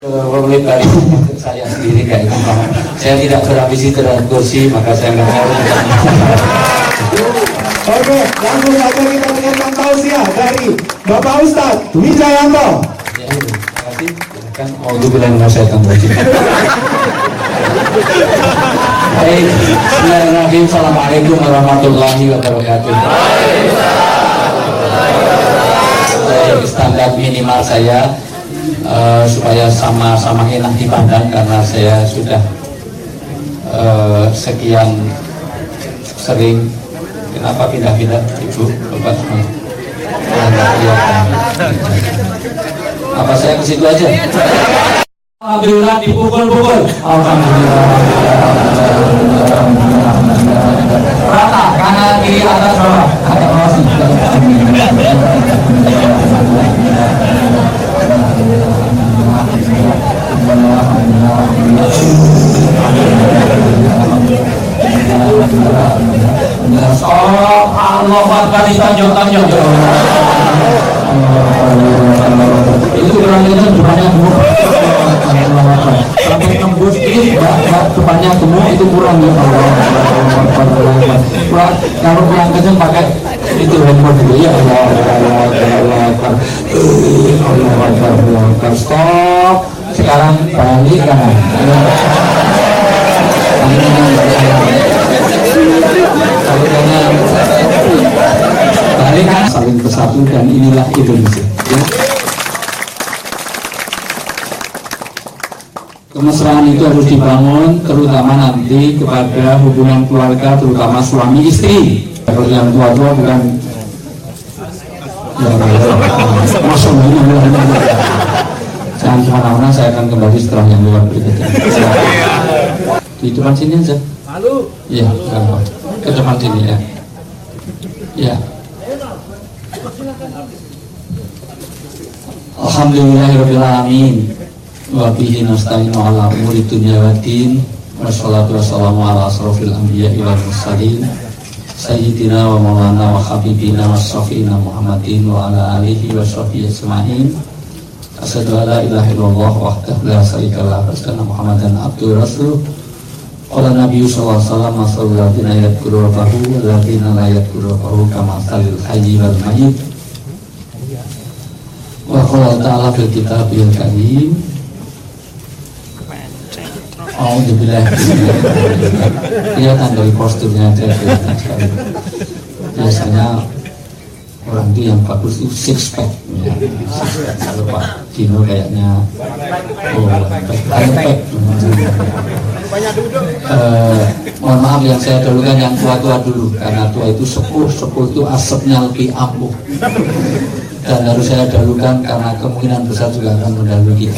Oleh dari saya sendiri kayak itu, saya tidak berambisi terhadap kursi, maka saya nggak mau. Oke, langsung saja kita dengarkan tausiah dari Bapak Ustadz Wijayanto. Ya, terima kasih. Kan mau bilang saya tambah. Baik, bismillahirrahmanirrahim. Assalamualaikum warahmatullahi wabarakatuh. Standar minimal saya supaya sama-sama enak dipandang, karena saya sudah sekian sering. Kenapa pindah-pindah Ibu Bapak semua? Apa saya ke situ aja? Alhamdulillah dipukul-pukul. Alhamdulillah. Rata kanan kiri atas bawah. Ada bawah sih. Allah Akbar ditonjok-tonjok. Itu kurang itu depannya gemuk. Sampai tembus ini depannya gemuk itu kurang ya. Kalau kurang kenceng pakai itu handphone dulu ya. Allah. Stop. Sekarang balik kanan. Saling bersatu, dan inilah Indonesia ya. Kemesraan itu harus dibangun, terutama nanti kepada hubungan keluarga, terutama suami istri. Kalau yang tua-tua bukan jangan kemana-mana, saya akan kembali setelah yang luar berikutnya. Di depan sini aja. Halo. Iya, ke depan sini ya. Ya. Alhamdulillahirrahmanirrahim. Wa bihi nasta'inu ala umuri dunya waddin. Wassalatu wassalamu ala asrofil anbiya'i wal mursalin Sayyidina wa maulana wa habibina wa syafi'ina Muhammadin wa ala alihi wa sahbihi ajma'in. Asyhadu an la ilaha illallah wahdahu la syarika lahu wa asyhadu anna Muhammadan abduhu rasuluh. Qala Nabi sallallahu alaihi wasallam masalul ladzina yadhkuru rabbahu wal ladzina la yadhkuru rabbahu kamathalil hayyi wal mayyit. Wa qala ta'ala fil kitabil karim. Alhamdulillah. Kelihatan dari posturnya aja kelihatan sekali. Biasanya orang itu yang bagus itu six pack ya. Kalau Pak Dino kayaknya pack. Mohon maaf yang saya dahulukan yang tua-tua dulu, karena tua itu sepuh itu asapnya lebih ampuh, dan harus saya dahulukan karena kemungkinan besar juga akan mendahului kita.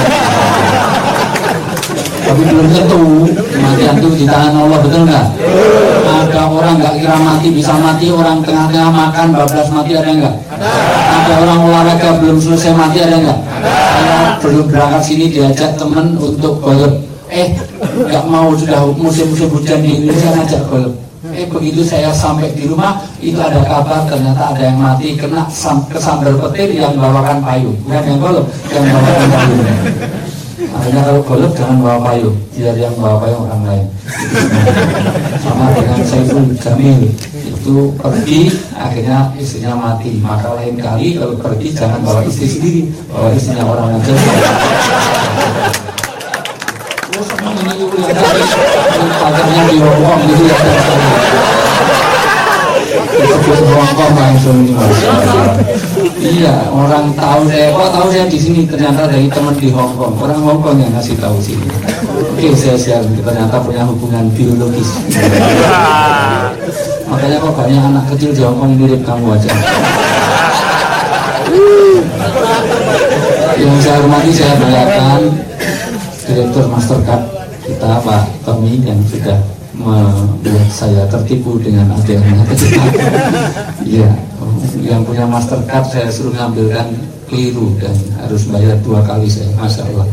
Tapi belum tentu kematian itu di tangan Allah, betul nggak? Ada orang nggak kira mati bisa mati, orang tengah-tengah makan bablas mati, ada nggak? Ada orang olahraga belum selesai mati, ada nggak? Saya belum berangkat sini diajak teman untuk golf, nggak mau, sudah musim-musim hujan di Indonesia ngajak golf. Begitu saya sampai di rumah itu ada kabar ternyata ada yang mati kena kesambal petir yang bawakan payung, bukan yang golf, yang bawakan payung. Akhirnya kalau golf jangan bawa payung, biar yang bawa payung orang lain. Sama dengan Saiful Jamil itu pergi, akhirnya istrinya mati. Maka lain kali kalau pergi jangan bawa istri sendiri, bawa istrinya orang aja. Pacarnya di Hongkong gitu ya. Disebut Hongkong langsung. Iya, orang tahu saya di sini, ternyata dari teman di Hongkong. Orang Hongkong yang ngasih tahu sini. Oke, saya ternyata punya hubungan biologis. Makanya kok banyak anak kecil di Hongkong mirip kamu aja. Yang saya hormati, saya banggakan Direktur Mastercard kita Pak Tommy yang sudah membuat saya tertipu dengan ATM-nya. Iya, yang punya Mastercard saya suruh ngambilkan keliru dan harus bayar 2 kali saya, Masya Allah.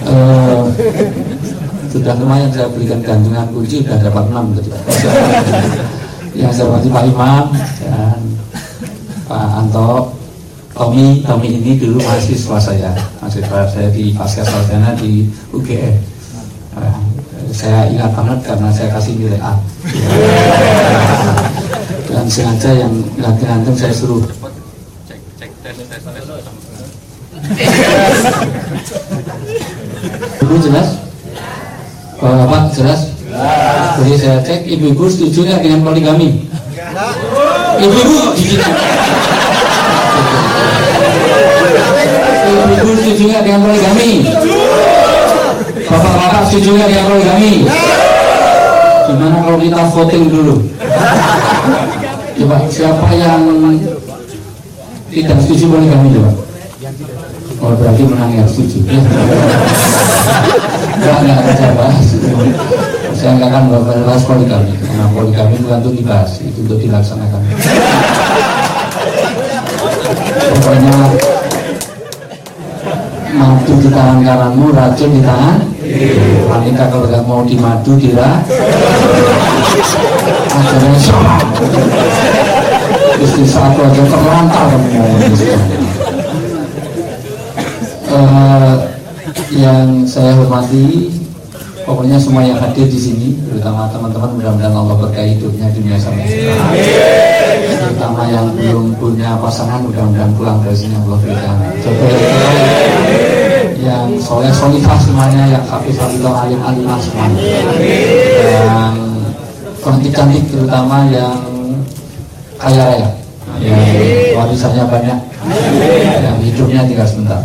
Sudah lumayan saya belikan gantungan kunci, sudah dapat 6 gitu. Yang saya hormati Pak Imam dan Pak Anto, Tommy ini dulu mahasiswa saya di Pasca Sarjana di UGM. Saya ingat banget karena saya kasih nilai A. Dan sengaja yang gantung saya suruh Ibu jelas? Bapak jelas? Jadi saya cek, ibu-ibu setuju nggak dengan poligami? Ibu-ibu ibu-ibu setuju nggak dengan poligami? Bapak-bapak setuju nggak dengan poligami? Gimana kalau kita voting dulu? Coba siapa yang tidak setuju poligami coba? Oh berarti menang yang setuju. Enggak akan saya bahas. Saya nggak akan bahas poligami karena poligami bukan untuk dibahas, itu untuk dilaksanakan. Pokoknya madu di tangan kananmu, racun di tangan. Wanita kalau nggak mau dimadu dirah. Akhirnya sama. Istri satu aja terlantar kamu mau yang saya hormati, pokoknya semua yang hadir di sini, terutama teman-teman, mudah-mudahan Allah berkahi hidupnya dunia sampai sekarang. Terutama yang belum punya pasangan, mudah-mudahan pulang dari sini Allah berikan jodoh yang soleh-solihah semuanya, yang hafizah alim-alimah semuanya, yang cantik-cantik, terutama yang kaya raya, yang warisannya banyak, yang hidupnya tinggal sebentar.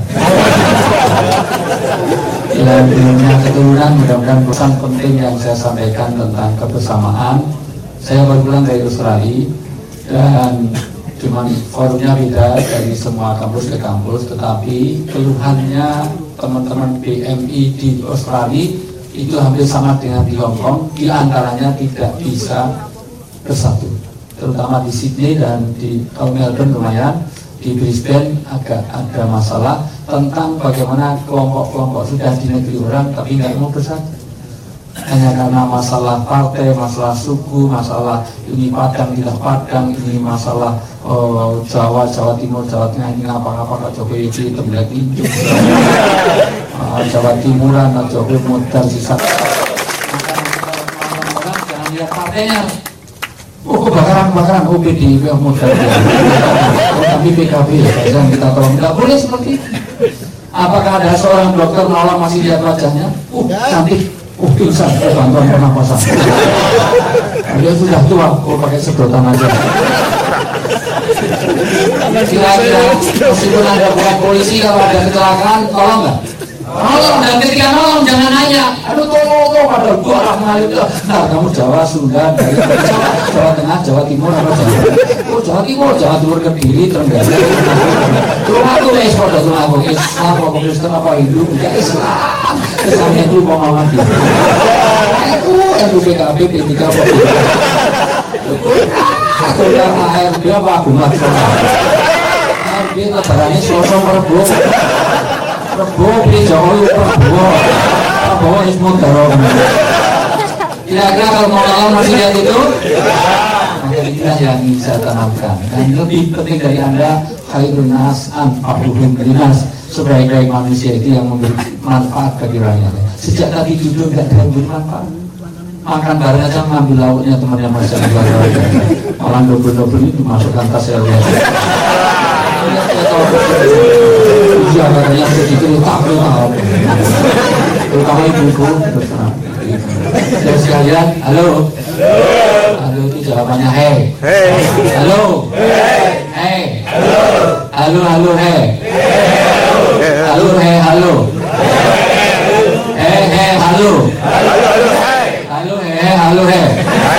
Yang punya keturunan, mudah-mudahan pesan penting yang saya sampaikan tentang kebersamaan. Saya baru pulang dari Australia dan cuman forumnya beda dari semua kampus ke kampus, tetapi keluhannya teman-teman BMI di Australia itu hampir sama dengan di Hong Kong, di antaranya tidak bisa bersatu, terutama di Sydney dan di Melbourne lumayan. Di Brisbane agak ada masalah tentang bagaimana kelompok-kelompok sudah di negeri orang tapi nggak mau bersatu, hanya karena masalah partai, masalah suku, masalah ini Padang tidak Padang, ini masalah Jawa Timur, Jawa Tengah ini apa-apa Pak Jokowi itu tembiak injuk, Jawa Timuran Pak Jokowi modal sisa. Jangan lihat partainya. Oh kebakaran OPD modal tapi PKB yang kita tolong, nggak boleh seperti itu. Apakah ada seorang dokter menolong masih lihat wajahnya? Cantik, pingsan, bantuan pernapasan. Dia sudah tua, pakai sedotan aja. Kira-kira meskipun Anda bukan polisi, kalau ada kecelakaan tolong nggak? Tolong, dan ketika nolong jangan nanya, aduh tolong padahal gua orang ngalir. Nah kamu Jawa, Sunda, dari Jawa Tengah, Jawa Timur apa Jawa? Oh Jawa Timur Kediri, Trenggale. Rumah tuh pada rumah aku Islam, aku Kristen apa Hindu, bukan Islam. Islamnya itu Muhammad. Aku yang PKB, P3 apa? Aku yang ARB apa Agumat? ARB lebarannya Selasa Rabu. Prabowo pilih Jokowi, Prabowo Ismut Darong. Kira-kira kalau mau lawan masih lihat itu? Maka inilah yang ingin saya tanamkan. Dan lebih penting dari Anda, khairun nas anfa'uhum linnas, sebaik-baik manusia itu yang memberi manfaat bagi rakyat. Sejak tadi duduk nggak ada yang beri manfaat. Makan bareng aja ngambil lauknya temannya masih ada keluarga. Malah double itu masukkan tas saya lihat. Iya katanya begitu tak tahu. Terutama ibu-ibu bersenang. Dan sekalian, halo itu jawabannya hey. Halo hey. Halo hey. Halo hey halo. Hey halo. Halo hey.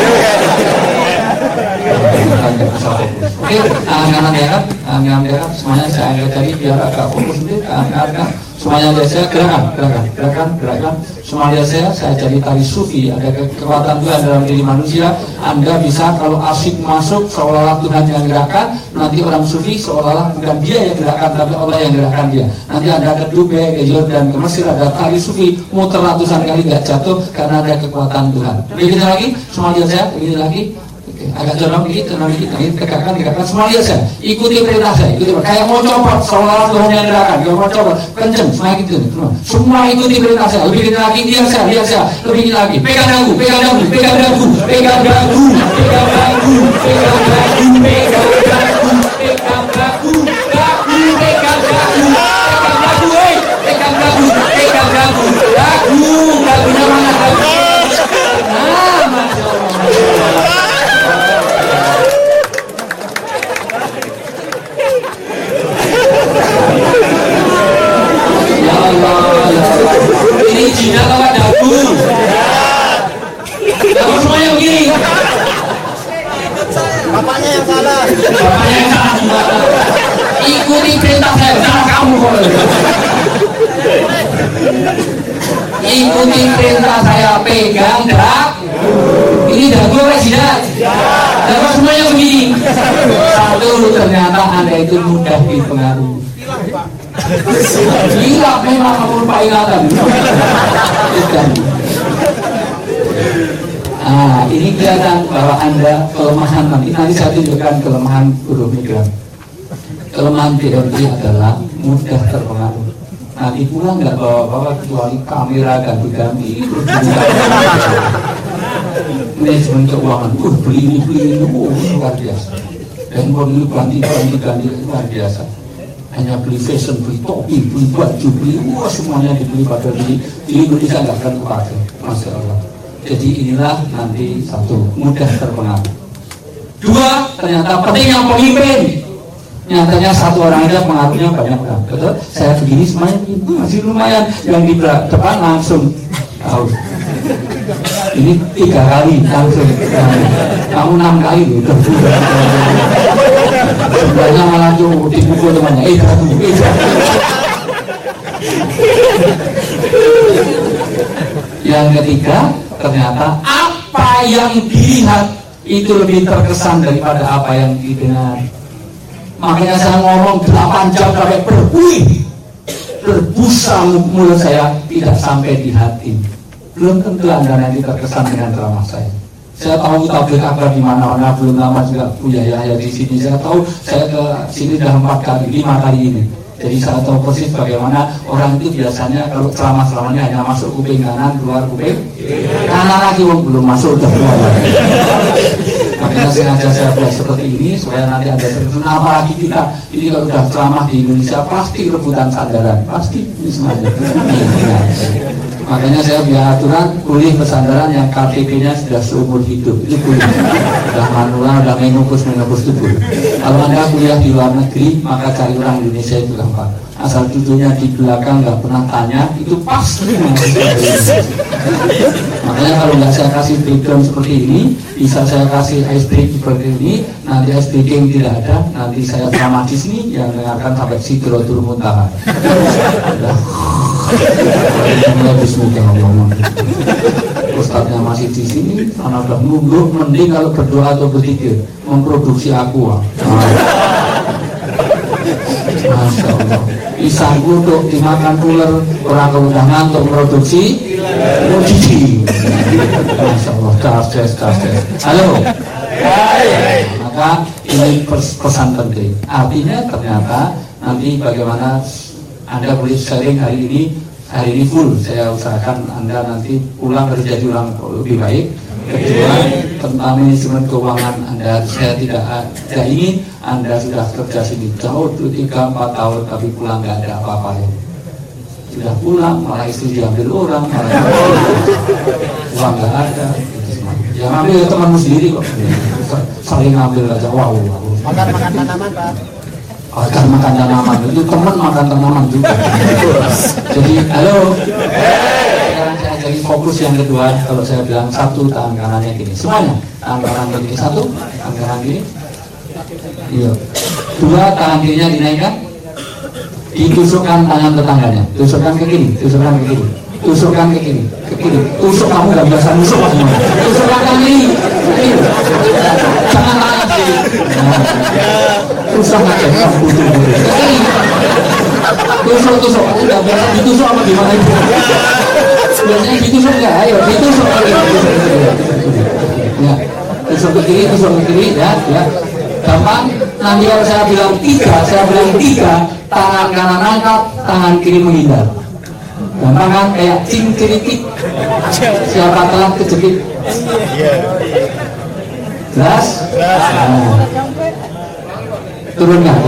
Oke, tangan diangkat, semuanya saya angkat tadi biar agak fokus sedikit, angkat, semuanya lihat saya gerakan, semuanya saya jadi tari sufi, ada kekuatan Tuhan dalam diri manusia. Anda bisa kalau asik masuk seolah-olah Tuhan yang gerakan, nanti orang sufi seolah-olah bukan dia yang gerakan tapi Allah yang gerakan dia. Nanti Anda ke Dubai, ke Jordan, ke Mesir, ada tari sufi muter ratusan kali nggak jatuh karena ada kekuatan Tuhan. Begini lagi, semuanya saya begini lagi. agak jorok dikit, tegakkan, semua lihat saya, ikuti perintah saya, kayak mau copot, seolah-olah Tuhan yang gerakan, kalau mau copot, kenceng, semua gitu, semua ikuti perintah saya, lebih kenceng lagi, lihat saya, lebih kenceng lagi, pegang dagu, dagunya mana dagu? Masya Allah. Ya Allah, ini jinak apa dagu? Kamu semuanya begini. Bapaknya yang salah. Ikuti perintah saya, jangan kamu kok. Ikuti perintah saya, pegang dagu. Ini dagu apa jinak? Dagu semuanya begini. Satu, ternyata Anda itu mudah dipengaruhi. Gila memang kamu lupa ingatan. Ini kelihatan bahwa Anda kelemahan nanti saya tunjukkan kelemahan buruh migran. Kelemahan BMI adalah mudah terpengaruh. Nanti pulang nggak bawa kecuali kamera ganti-ganti. Manajemen keuangan, beli ini, luar biasa. Dan ini ganti luar biasa. Hanya beli fashion, beli topi, beli baju, semuanya dibeli pada di Indonesia nggak akan kepake, Masya Allah. Jadi inilah nanti satu, mudah terpengaruh. Dua, ternyata pentingnya pemimpin. Nyatanya satu orang aja pengaruhnya banyak kan. Betul? Saya begini semuanya masih lumayan. Yang di depan langsung tahu. Ini 3 kali langsung. Kamu 6 kali gitu. Sebenarnya malah tuh dipukul temannya. Yang ketiga, ternyata apa yang dilihat itu lebih terkesan daripada apa yang didengar. Makanya saya ngomong 8 jam sampai berbusa mulut saya tidak sampai di hati. Belum tentu Anda nanti terkesan dengan ceramah saya. Saya tahu tabligh akbar di mana-mana, belum lama juga punya Yahya di sini. Saya tahu saya ke sini sudah 4 kali, 5 kali ini. Jadi saya tahu persis bagaimana orang itu biasanya kalau ceramah-ceramahnya hanya masuk kuping kanan, keluar kuping kanan lagi, belum masuk udah keluar. Makanya sengaja saya buat seperti ini supaya nanti Anda terkesan. Apalagi kita ini kalau sudah ceramah di Indonesia pasti rebutan sandaran, pasti ini sengaja. Makanya saya punya aturan kuliah bersandaran yang KTP-nya sudah seumur hidup, itu boleh. Sudah manual, sudah mengukus itu boleh. Kalau Anda kuliah di luar negeri, maka cari orang Indonesia itu gampang. Asal duduknya di belakang, nggak pernah tanya, itu pasti. Makanya kalau nggak saya kasih background seperti ini, bisa saya kasih SPG seperti ini, nanti SPG yang tidak ada, nanti saya ceramah di sini yang dengarkan sampai Sidratul Muntaha. Bismillahirrahmanirrahim. Ustadznya masih di sini, karena udah nunggu, mending kalau berdoa atau berzikir memproduksi aqua. Masya Allah. Pisang kutuk dimakan ular, orang kalau udah ngantuk produksi mujiji. Masya Allah, cerdas. Halo. Maka ini pesan penting. Artinya ternyata nanti bagaimana Anda boleh sharing hari ini full. Saya usahakan Anda nanti pulang kerja jadi orang lebih baik. Kedua, tentang manajemen keuangan Anda, saya tidak ingin Anda sudah kerja sini jauh 3-4 tahun tapi pulang nggak ada apa-apa ya. Sudah pulang malah istri diambil orang, malah uang nggak ada. Yang ambil temanmu sendiri kok. Sering ambil aja, wow. Makan tanaman, Pak. Agar makan tanaman, itu teman makan tanaman juga. Jadi, halo. Sekarang saya jadi fokus yang kedua. Kalau saya bilang satu, tangan kanannya gini. Semuanya, tangan kanan gini. Satu, tangan kanan gini. Iya. Dua, tangan kirinya dinaikkan. Ditusukkan tangan tetangganya. Tusukkan ke kiri, tusukkan ke kiri. Tusukkan ke kiri, ke kiri. Tusuk, kamu gak biasa nusuk semua. Tusukkan ke kiri, ke kiri. Jangan tangan kiri. Susah aja, tusuk, udah biasa ditusuk apa gimana itu? Biasanya ditusuk nggak? Ayo ditusuk lagi. Ya, tusuk ke kiri ya. Gampang. Nanti kalau saya bilang tiga, tangan kanan angkat, tangan kiri menghindar. Gampang kan? Kayak cing-cirikik. Siapa telah kejepit? Jelas? Turunkan.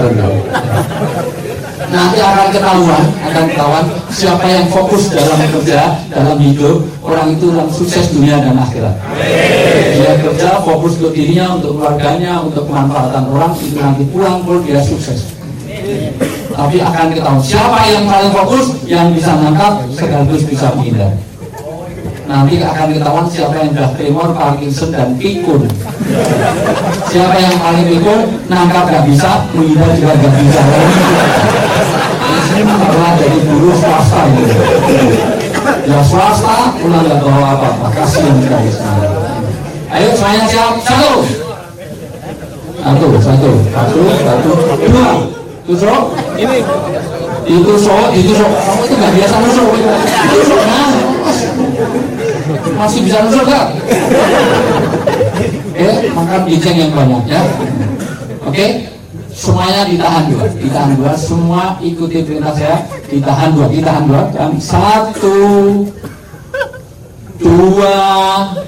Nanti akan ketahuan siapa yang fokus dalam kerja, dalam hidup. Orang itu orang sukses dunia dan akhirat. Dia kerja fokus untuk dirinya, untuk keluarganya, untuk kemanfaatan orang, itu nanti pulang dia sukses. Tapi akan ketahuan siapa yang paling fokus, yang bisa nangkap sekaligus bisa menghindar. Nanti akan ketahuan siapa yang sudah tremor, Parkinson dan pikun. Siapa yang paling pikun, nangkap gak bisa, menghindar juga gak bisa. Karena jadi buruh swasta gitu. Ya swasta, udah gak bawa apa-apa. Kasihan sekali. Ayo semuanya siap, satu, dua, tusuk. Ditusuk. Kamu itu gak biasa nusuk. Ditusuk, masih bisa nusuk gak? Makan ginceng yang banyak ya. Oke, semuanya ditahan dua. Semua ikuti perintah saya. Ditahan dua. Dan 1, 2.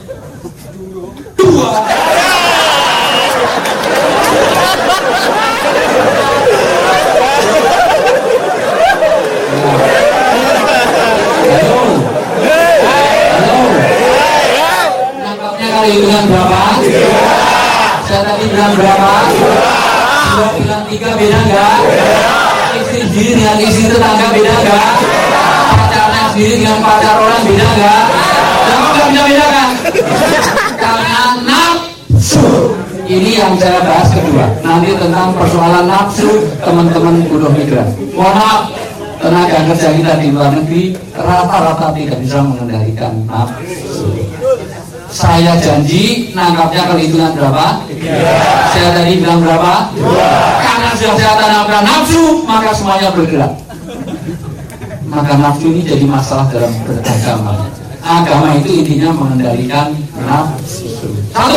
Hitungan berapa? Saya tadi bilang berapa? Sudah bilang 3 beda enggak? Istri sendiri dengan istri tetangga beda enggak? Pacarnya sendiri dengan pacar orang beda enggak? Kamu enggak bisa bedakan? Karena nafsu. Ini yang saya bahas kedua. Nanti tentang persoalan nafsu teman-teman buruh migran. Mohon maaf, tenaga kerja kita di luar negeri rata-rata tidak bisa mengendalikan nafsu. Saya janji nangkapnya perhitungan berapa? 3. Saya tadi bilang berapa? 2. Karena sudah saya tanamkan nafsu, maka semuanya bergerak. Maka nafsu ini jadi masalah dalam beragama. Agama itu intinya mengendalikan nafsu. 1,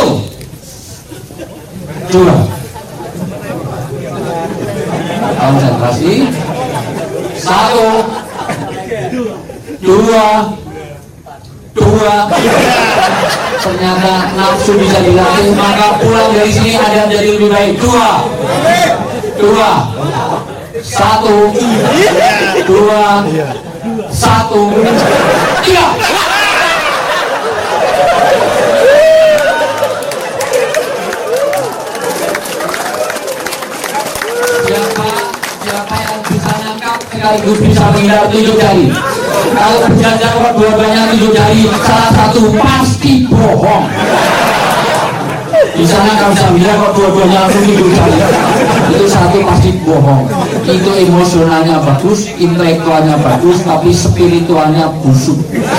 2. Konsentrasi. 1, 2. Ternyata nafsu bisa dilatih, maka pulang dari sini ada yang jadi lebih baik. 2, 1, 2, 1, 3. Siapa yang bisa nangkap sekaligus bisa menghindar 7 jari. Kalau berjanji dua-duanya 7 jari, salah satu pasti bohong. Di sana kalau bisa bilang kok dua-duanya langsung 7 jari, itu satu pasti bohong. Itu emosionalnya bagus, intelektualnya bagus, tapi spiritualnya busuk.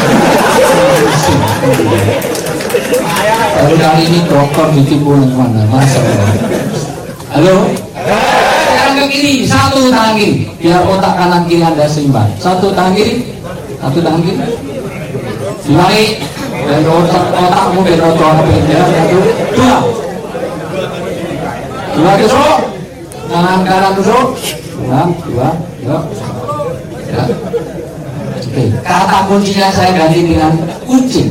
Baru kali ini dokter ditipu mana? Masa? Halo? Sekarang ke kiri, 1 tangan kiri, biar otak kanan kiri Anda seimbang. 1 tangan kiri. Dimari dari otakmu biar otak ya. 2 tusuk. Tangan kanan tusuk. 2. Ya. Oke. Kata kuncinya saya ganti dengan kucing.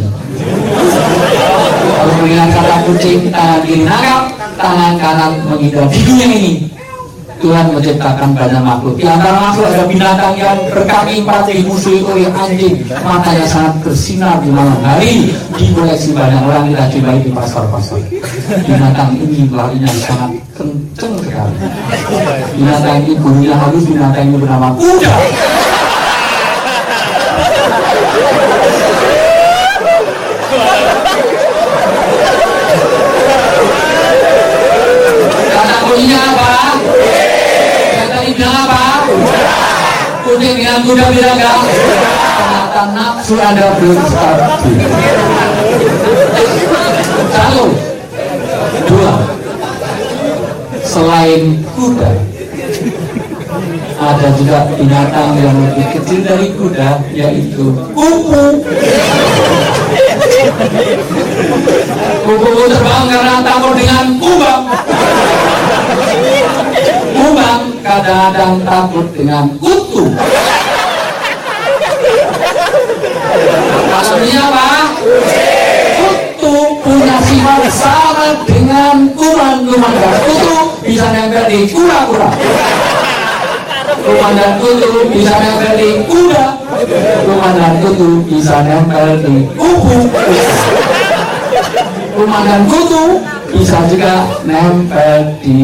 Kalau dengan kata kucing, tangan kiri nangkap, tangan kanan menghindar. Di dunia ini Tuhan menciptakan banyak makhluk. Di antara makhluk ada binatang yang berkaki 4 dimusuhi oleh anjing, matanya sangat bersinar di malam hari. Dikoleksi banyak orang, kita jumpai di pasar-pasar. Binatang ini larinya sangat kenceng sekali. Binatang ini bulunya halus, binatang ini bernama kuda. Kata kuncinya apa? Bilang apa? Kucing dengan kuda bilang enggak? Ternyata nafsu Anda belum stabil. 1, 2. Selain kuda, ada juga binatang yang lebih kecil dari kuda, yaitu kupu. Kuku terbang karena takut dengan kumbang. Kumbang kadang-kadang takut dengan kutu. Maksudnya apa? Kutu punya sifat sama dengan kuman. Dan kutu bisa nempel di kura-kura. Kuman dan kutu bisa nempel di kuda. Kuman dan kutu bisa nempel di kuku. Kuman dan kutu bisa juga nempel di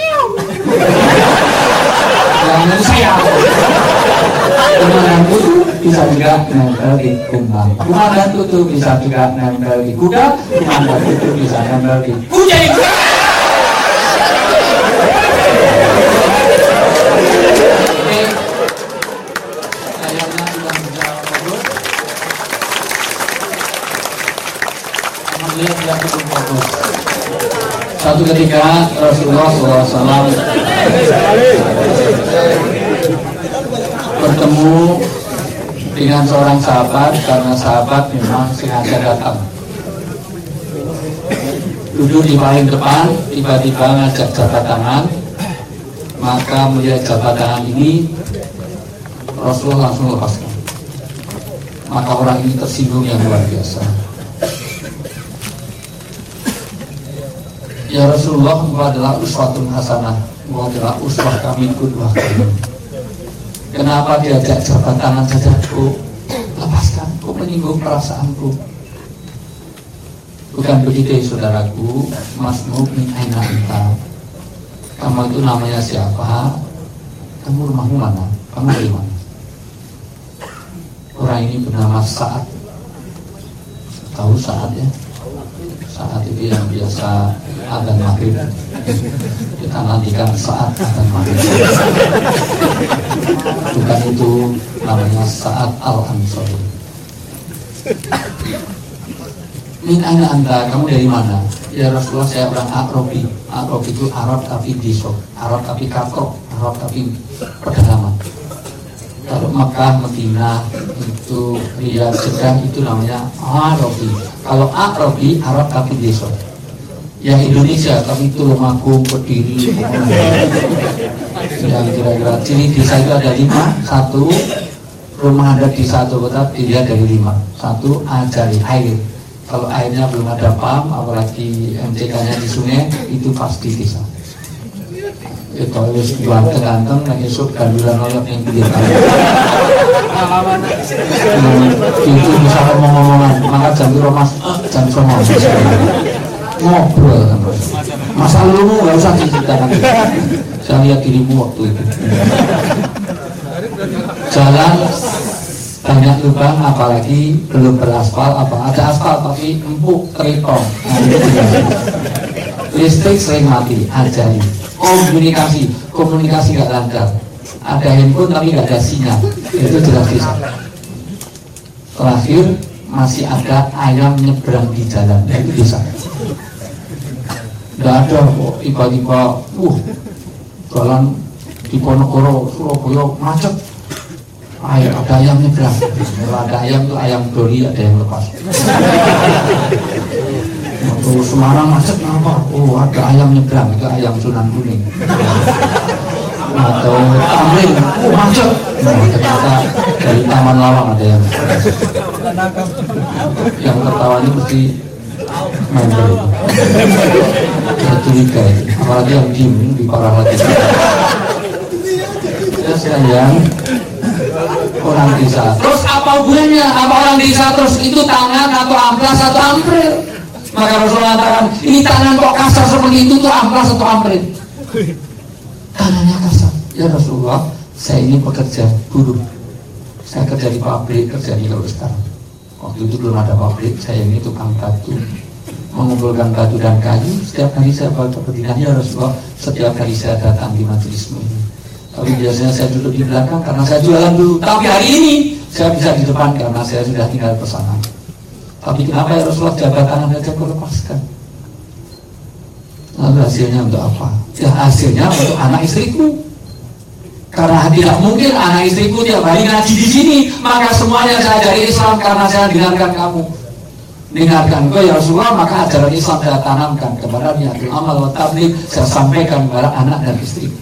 jangan saya. Kuman dan kutu bisa juga nempel di kumbang. Kuman dan kutu bisa juga nempel di kuda. Kuman dan kutu bisa nempel di kucing. Kayaknya sudah bisa fokus. Alhamdulillah sudah cukup fokus. Satu ketika Rasulullah SAW bertemu dengan seorang sahabat karena sahabat memang sengaja datang. Duduk di paling depan, tiba-tiba ngajak jabat tangan. Maka melihat jabat tangan ini, Rasulullah langsung lepaskan. Maka orang ini tersinggung yang luar biasa. Ya Rasulullah, engkau adalah uswatun hasanah, engkau adalah uswah kami, qudwah kami. Kenapa diajak jabat tangan saja kok lepaskan, kok menyinggung perasaanku? Bukan begitu saudaraku, masnu min aina anta. Kamu itu namanya siapa? Kamu rumahmu mana? Kamu dari mana? Orang ini bernama Sa'ad. Tahu Sa'ad ya? Sa'ad itu yang biasa adzan maghrib. Kita nantikan saat adzan maghrib. Bukan itu, namanya Sa'ad al-Ansari. Min aina anta, kamu dari mana? Ya Rasulullah, saya orang Arabi. Arabi itu Arab tapi disok, Arab tapi katok, Arab tapi pedalaman. Kalau Makkah, Madinah, itu Riyadh, Jeddah itu namanya Arabi. Kalau Arabi, Arab tapi disok. Yang Indonesia, tapi itu Lumajang, Kediri, yang kira-kira ciri desa itu ada 5. 1, rumah adat di satu kota dilihat dari 5. 1, ajari air. Kalau airnya belum ada pam, apalagi MCK-nya di sungai, itu pasti desa. Itu harus ganteng-ganteng, yang esok gandulan oleh yang pinggir kali. Itu misalkan ngomong-ngomongan, maka jam itu mas, jam semua ngobrol. Masa lalumu nggak usah diceritakan. Saya lihat dirimu waktu itu. Jalan banyak lubang, apalagi belum beraspal, ada aspal tapi empuk, terikong. Listrik sering mati, ajari. Komunikasi gak lancar. Ada handphone tapi gak ada sinyal, itu jelas bisa. Terakhir masih ada ayam nyebrang di jalan, itu bisa. Gak ada kok tiba-tiba, jalan di Ponorogo, Surabaya macet. Ayo, ada ayam nyebrang. Kalau ada ayam itu ayam doli, ada yang lepas. Waktu Semarang macet kenapa? Oh, ada ayam nyebrang, itu ayam Sunan Kuning. Atau Tamrin, macet. Ternyata dari Taman Lawang ada yang tertawanya mesti member. Saya curiga itu, apalagi yang diem di parah lagi. Ya sayang, orang desa. Terus apa hubungannya? Apa orang desa terus itu tangan atau amplas atau ampril? Maka Rasulullah katakan, ini tangan kok kasar seperti itu tuh amplas atau ampril? Tangannya kasar. Ya Rasulullah, saya ini pekerja buruh. Saya kerja di pabrik, kerja di laut sekarang. Waktu itu belum ada pabrik, saya ini tukang batu. Mengumpulkan batu dan kayu. Setiap hari saya bawa kepentingan. Ya Rasulullah, setiap hari saya datang di majelismu ini. Tapi biasanya saya duduk di belakang karena saya jualan dulu. Tapi hari ini saya bisa di depan karena saya sudah tinggal pesanan. Tapi kenapa ya Rasulullah jabat tangan saja kau lepaskan? Lalu hasilnya untuk apa? Ya hasilnya untuk anak istriku. Karena tidak mungkin anak istriku tiap hari ngaji di sini, maka semuanya saya dari Islam karena saya dengarkan kamu. Dengarkan kau ya Rasulullah, maka ajaran Islam saya tanamkan kepada niatul amal wa tabligh, saya sampaikan kepada anak dan istri.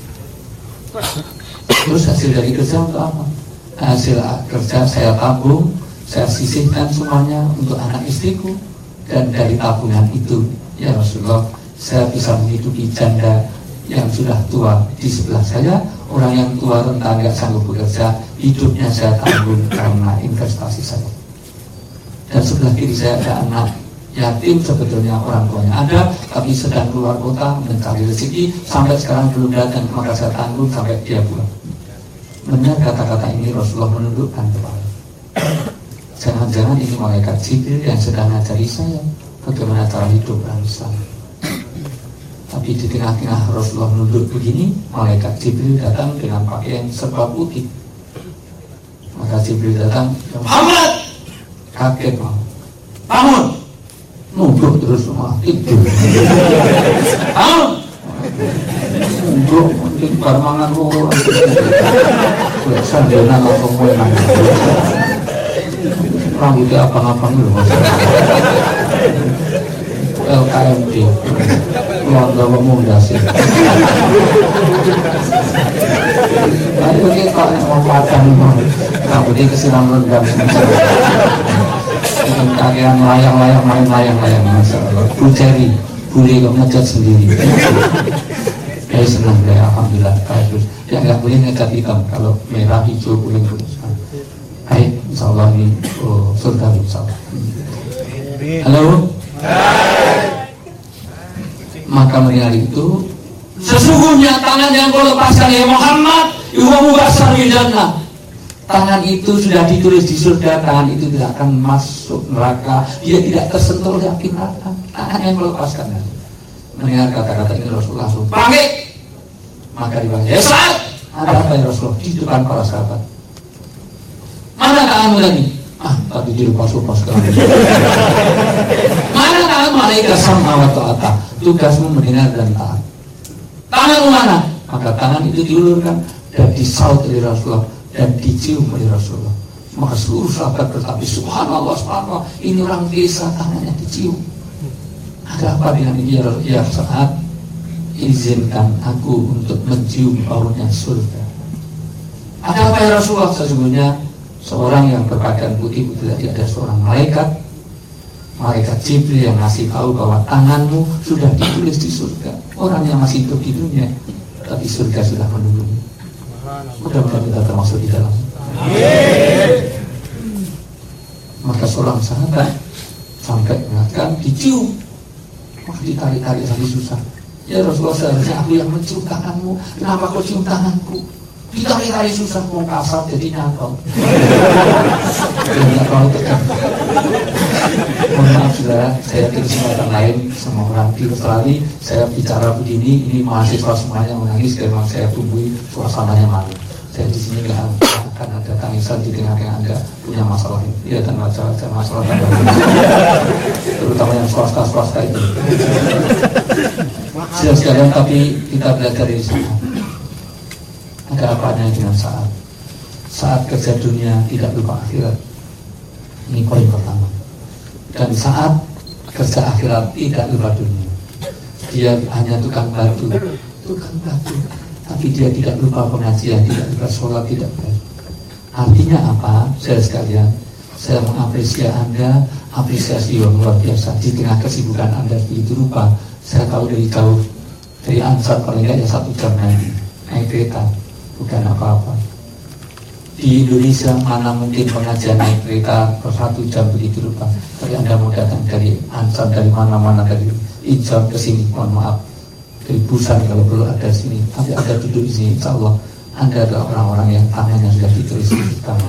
Terus hasil dari kerja untuk apa? Hasil kerja saya tabung, saya sisihkan semuanya untuk anak istriku, dan dari tabungan itu ya Rasulullah, saya bisa menghidupi janda yang sudah tua di sebelah saya. Orang yang tua renta nggak sanggup bekerja, hidupnya saya tanggung karena investasi saya. Dan sebelah kiri saya ada anak yatim, sebetulnya orang tuanya ada tapi sedang keluar kota mencari rezeki, sampai sekarang belum datang, maka saya tanggung sampai dia pulang. Benar kata-kata ini Rasulullah menundukkan kepala. Jangan-jangan ini malaikat Jibril yang sedang ngajari saya bagaimana cara hidup orang Islam. Tapi di tengah-tengah Rasulullah menunduk begini, malaikat Jibril datang dengan pakaian serba putih. Maka Jibril datang, Muhammad! Kaget mau, bangun, nunduk terus semua tidur. Bangun, nunduk, mungkin barmangan orang. Sanjana langsung menang. Rambutnya abang-abang loh. LKMD, keluarga pemudasi. Tadi begitu kalau mau makan, rambutnya kesiram rendam. Kakean layang-layang, main layang-layang, masya Allah. Bu Ceri, boleh kok ngecat sendiri. Saya senang deh, alhamdulillah. Terus yang nggak boleh ngecat hitam, kalau merah, hijau, kuning, kuning. Hai, insya Allah ini surga insya Allah. Halo. Maka mendengar itu, sesungguhnya tangan yang kau lepaskan ya Muhammad, iwamu basar di jannah. Tangan itu sudah ditulis di surga, tangan itu tidak akan masuk neraka, dia tidak tersentuh oleh api neraka. Tangan yang melepaskan. Mendengar kata-kata ini Rasulullah langsung bangkit. Maka dipanggil, ya Sa'ad, ada apa ya Rasulullah? Di depan para sahabat. Mana tanganmu tadi? Tadi dilepas-lepas kan. Mana tangan malaikat sama wa ta'ata? Tugasmu mendengar dan taat. Tanganmu mana? Maka tangan itu diulurkan dan disaut oleh Rasulullah dan dicium oleh Rasulullah. Maka seluruh sahabat berkata, subhanallah, subhanallah, ini orang desa tangannya dicium. Ada apa dengan ini ya Sa'ad? Izinkan aku untuk mencium baunya surga. Ada apa ya Rasulullah? Sesungguhnya seorang yang berpakaian putih itu tidak ada seorang malaikat Jibril yang ngasih tahu bahwa tanganmu sudah ditulis di surga. Orang yang masih hidup di dunia, tapi surga sudah menunggu. Mudah-mudahan kita termasuk di dalam. Maka seorang sahabat sampai mengatakan dicium, maka ditarik-tarik lagi susah. Ya Rasulullah, seharusnya aku yang mencium tanganmu, kenapa kau cium tanganku? Ditarik-tarik susah, mau kasar jadi nyantol. Tidak terlalu tekan. Mohon maaf saudara, saya di kesempatan lain sama orang di Australia, saya bicara begini, ini mahasiswa semuanya menangis karena saya tungguin suasananya malu. Saya di sini nggak akan ada tangisan di tengah-tengah Anda punya masalah ini. Iya, dan macam-macam masalah terutama yang swasta itu. Sudah sekalian, tapi kita belajar dari sana. Ada apanya dengan saat kerja dunia tidak lupa akhirat. Ini poin pertama. Dan saat kerja akhirat tidak lupa dunia. Dia hanya tukang batu, tapi dia tidak lupa pengajian, tidak lupa sholat, tidak lupa. Artinya apa? Saya sekalian, saya mengapresiasi Anda, apresiasi yang luar biasa. Di tengah kesibukan Anda begitu rupa, saya tahu dari jauh, dari Ansar paling nggak ya 1 jam naik kereta. Bukan apa-apa. Di Indonesia mana mungkin pengajian naik kereta per 1 jam begitu rupa. Tapi Anda mau datang dari Ansar, dari mana-mana, dari Injam ke sini, mohon maaf, dari Busan kalau perlu ada sini. Tapi Anda duduk di sini, insya Allah Anda adalah orang-orang yang tangannya sudah ditulis di kitab.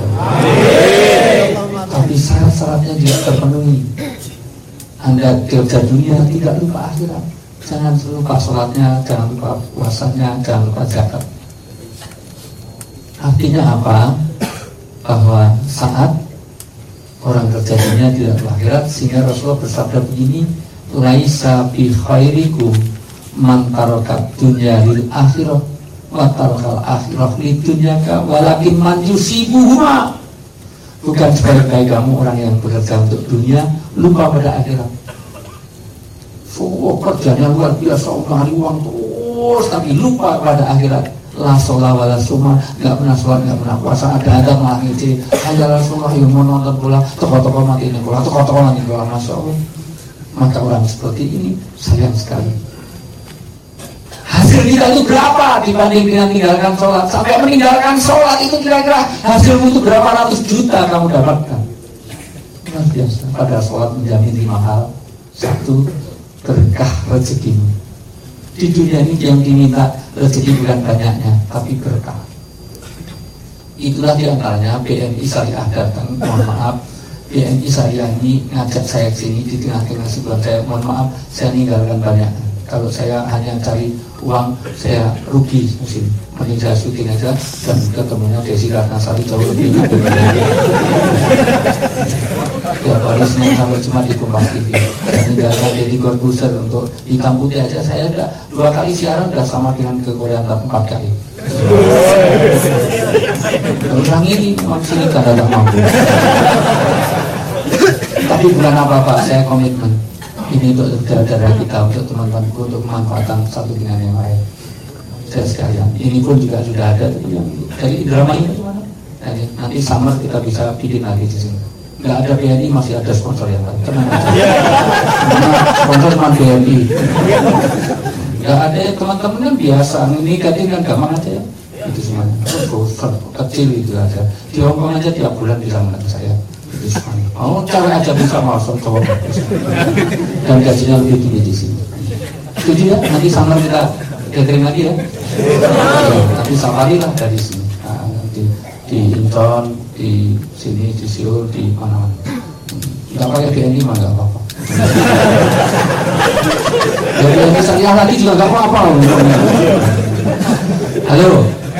Tapi syarat-syaratnya juga terpenuhi. Anda kerja dunia tidak lupa akhirat. Jangan lupa sholatnya, jangan lupa puasanya, jangan lupa zakat. Artinya apa? Bahwa saat orang kerja dunia tidak akhirat, sehingga Rasulullah bersabda begini, laisa bi khairikum man tarakat dunya lil akhirah wa tarakal akhirah lid dunyaka walakin man yusibuhuma. Bukan sebaik-baik kamu orang yang bekerja untuk dunia, lupa pada akhirat. Kerjanya luar biasa, cari uang terus, tapi lupa pada akhirat. La sholat wala sumah, nggak pernah sholat, nggak pernah puasa, ada malah ngisi. Aja Rasulullah yang mau nonton bola, toko-toko mati ini bola, toko-toko mati bola, masya Allah. Maka orang seperti ini sayang sekali. Hasil kita itu berapa dibanding dengan meninggalkan sholat? Sampai meninggalkan sholat itu kira-kira hasilmu itu berapa ratus juta kamu dapatkan? Luar biasa. Pada sholat menjamin 5 hal. 1, berkah rezekimu. Di dunia ini yang diminta rezeki bukan banyaknya, tapi berkah. Itulah diantaranya BNI Syariah datang. Mohon maaf, BNI Syariah ini ngajak saya ke sini di tengah-tengah sebulan saya. Mohon maaf, saya ninggalkan banyak. Kalau saya hanya cari uang, saya rugi musim. Mending saya syuting aja dan ketemunya Desi Ratnasari jauh lebih enak. Tiap hari Senin sampai Jumat di Kompas TV. Dan ninggalkan Deddy Corbuzier untuk hitam putih aja. Saya udah 2 kali siaran udah sama dengan ke Korea 4 kali. Orang ini memang sini karena tidak mampu. Tapi bukan apa-apa, saya komitmen. Ini untuk saudara kita, untuk teman-temanku, untuk kemanfaatan satu dengan yang lain. Saya sekalian, ini pun juga sudah ada dari drama ini gimana? Nanti summer kita bisa bikin lagi di sini. Nggak ada BNI, masih ada sponsor yang lain. Tenang aja. Sponsor cuma BNI. Nggak ada teman-teman yang biasa. Ini kan gampang aja ya. Itu semuanya. Kecil itu aja. Di Hongkong aja tiap bulan bisa melihat saya. Oh, cewek aja bisa masuk cowok dan gajinya lebih tinggi di sini. Setuju ya? Nanti summer kita gathering lagi ya. Nanti safari lah dari sini. Nah, nanti di Incheon, di sini, di Seoul, di mana-mana. Nggak pakai BNI mah nggak apa-apa. Ya BNI Syariah lagi juga nggak apa-apa. Halo.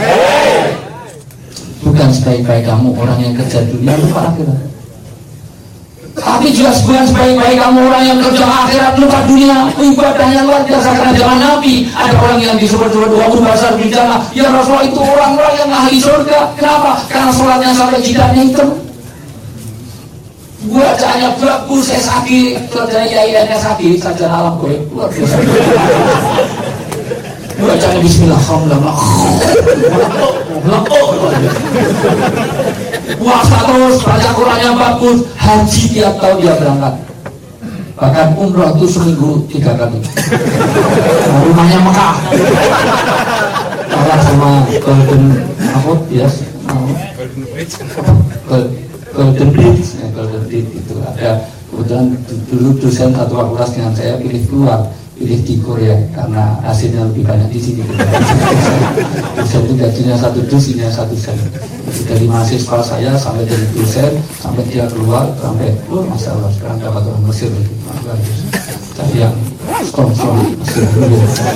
Bukan sebaik-baik kamu orang yang kerja dunia lupa akhirat. Tapi juga bukan sebaik-baik kamu orang yang kerja akhirat lupa dunia. Ibadahnya luar biasa karena zaman Nabi ada orang yang disebut 20 besar bicara, ya Rasulullah itu orang-orang yang ahli surga. Kenapa? Karena sholatnya sampai jidatnya hitam. Bacaannya bagus, saya sakit, kerjanya ya sakit, saja alam gue luar biasa. Bacanya bismillah, alhamdulillah. Puasa terus, baca Qurannya bagus, haji tiap tahun dia berangkat. Bahkan umrah itu seminggu 3 kali. Nah, rumahnya Mekah. Kalah sama Golden Golden Bridge, Golden Bridge itu ada. Kemudian dulu dosen satu fakultas dengan saya pilih di Korea karena hasilnya lebih banyak di sini. Dosen itu gajinya 1 dus, ini 1 sen. Dari mahasiswa saya sampai dari dosen sampai dia keluar sampai masya Allah sekarang dapat orang Mesir itu. Tapi yang strong Mesir dulu.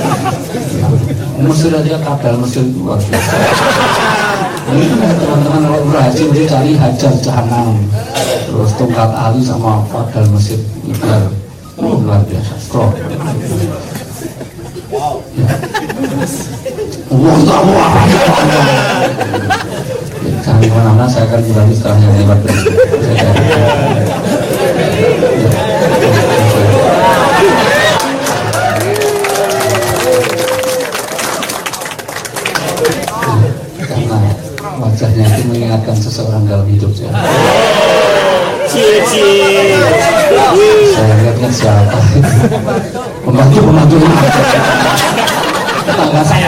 Mesir aja kadal Mesir luar biasa. Ini teman-teman kalau berhasil dia cari Hajar Jahanam, terus tongkat Ali sama kadal Mesir itu. Luar biasa, strong. Allah tahu apa jangan kemana-mana, saya akan kembali setelahnya lewat karena wajahnya itu mengingatkan seseorang dalam hidupnya. Saya lihatnya siapa? Pembantu tetangga saya.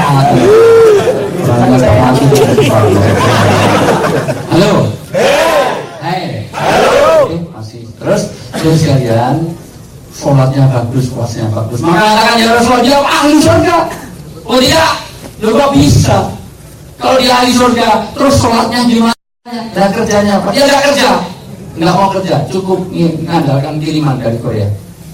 Halo. Hai. Halo. Masih. Terus sekalian, sholatnya bagus, puasanya bagus. Maka katakan ya Rasulullah, dia ahli surga. Oh tidak, kok bisa? Kalau dia ahli surga, terus sholatnya gimana? Dan kerjanya apa? Dia nggak kerja. Nggak mau kerja, cukup mengandalkan kiriman dari Korea.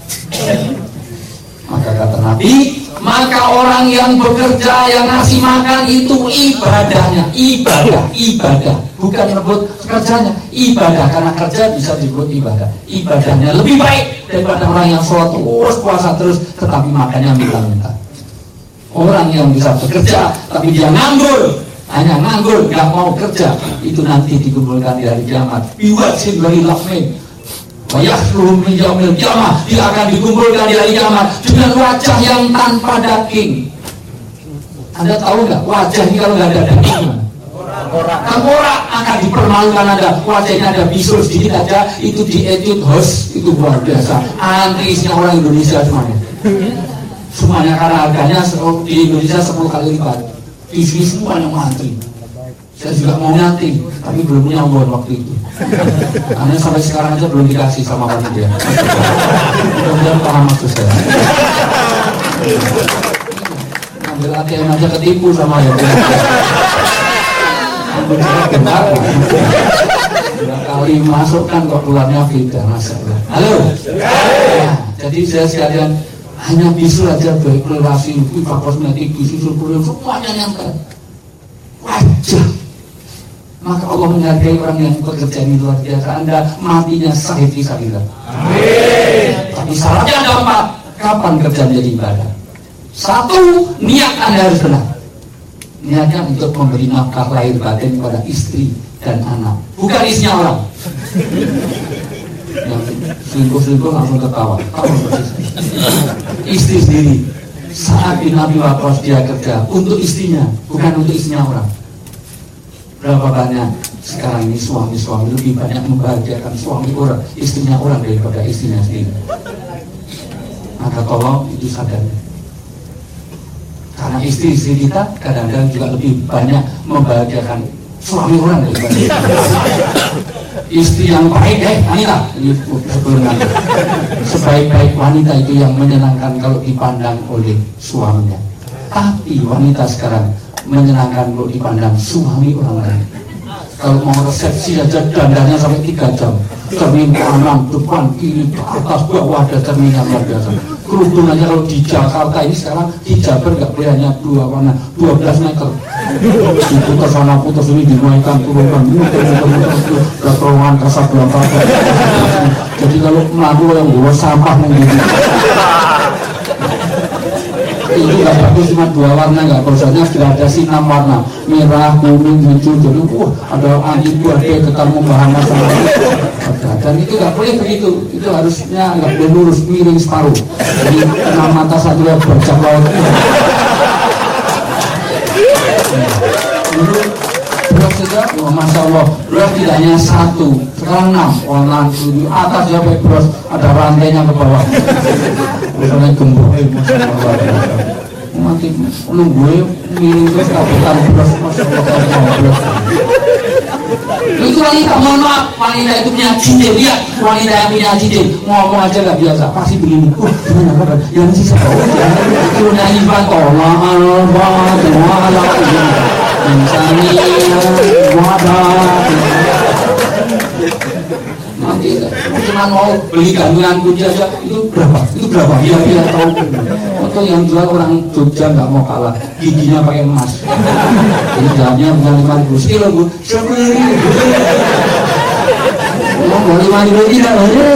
Maka kata Nabi, maka orang yang bekerja, yang ngasih makan itu ibadahnya, ibadah, bukan rebut kerjanya, ibadah, karena kerja bisa disebut ibadah. Ibadahnya lebih baik daripada orang yang sholat terus, puasa terus, tetapi makannya minta-minta. Orang yang bisa bekerja, tapi dia nganggur, hanya nganggur, nggak mau kerja, itu nanti dikumpulkan di hari kiamat. Biwat simbali lakme, wayahrum min yaumil kiamah, dia akan dikumpulkan di hari kiamat dengan wajah yang tanpa daging. Anda tahu nggak wajah ini kalau nggak ada daging? Tengkorak akan dipermalukan. Anda wajahnya ada bisul sedikit aja, itu di-edit host, itu luar biasa. Antri isinya orang Indonesia semuanya karena harganya di Indonesia 10 kali lipat. Di sini semuanya mantri. Saya juga mau nyantri, tapi belum punya umur waktu itu. Karena sampai sekarang aja belum dikasih sama panitia. Mudah-mudahan paham maksud saya. Ambil ATM aja ketipu sama ya. Ambil benar. Dua kali masukkan kok keluarnya beda, masalah. Halo. Ya, jadi saya sekalian hanya bisul aja baik relasi, pipa kosmetik, bisul kulit, semuanya nyangka wajah. Maka Allah menghargai orang yang bekerja ini luar biasa. Anda matinya sahih fisabilillah. Amin. Tapi syaratnya ada 4. Kapan kerja menjadi ibadah? 1, niat Anda harus benar. Niatnya untuk memberi nafkah lahir batin kepada istri dan anak, bukan isinya orang. Yang selingkuh langsung ketawa. Istri sendiri. Saat bin Abi Waqqas dia kerja untuk istrinya, bukan untuk istrinya orang. Berapa banyak sekarang ini suami-suami lebih banyak membahagiakan suami orang, istrinya orang daripada istrinya sendiri. Maka tolong itu sadar. Karena istri-istri kita kadang-kadang juga lebih banyak membahagiakan suami orang daripada istri yang baik. Wanita sebelumnya sebaik-baik wanita itu yang menyenangkan kalau dipandang oleh suaminya. Tapi wanita sekarang menyenangkan kalau dipandang suami orang lain. Kalau mau resepsi aja dandannya sampai 3 jam, cermin kanan, depan, kiri, ke atas, bawah, ada cerminnya luar biasa. Kerudung aja kalau di Jakarta ini sekarang di Jabar nggak boleh hanya 12 meter. Putar sana putar sini dinaikkan turunkan, muter terowongan Kasablanca. Jadi kalau melaku yang bawa sampah menggiling. Itu nggak bagus, cuma 2 warna, nggak bagusnya sudah ada 6 warna, merah, kuning, hijau. Jadi ada anti buahnya ketar membahas masalah. Dan itu nggak boleh begitu. Itu harusnya nggak boleh lurus, miring separuh. Jadi 6 mata satu ya bercak laut. Dulu blok saja, masya Allah, blok tidak hanya 1, sekarang 6, warna 7 atas ya baik bros, ada rantainya ke bawah. Misalnya gembok, masya Allah. Nanti nunggu miring terus kabutan bros, masya Allah, bros. Itu wanita, mohon maaf, wanita itu punya cincin. Lihat, wanita yang punya cincin ngomong aja gak biasa, pasti begini. Gimana kabar? Yang sisa itu nyanyi bantola alba wala insania wada. Nanti cuma mau beli gantungan kunci aja, itu berapa? Itu berapa? Iya tahu. Untuk yang jual orang Jogja nggak mau kalah, giginya pakai emas. Ini jalannya bukan 5.000 kilo bu, 10.000. Mau 5.000 tidak?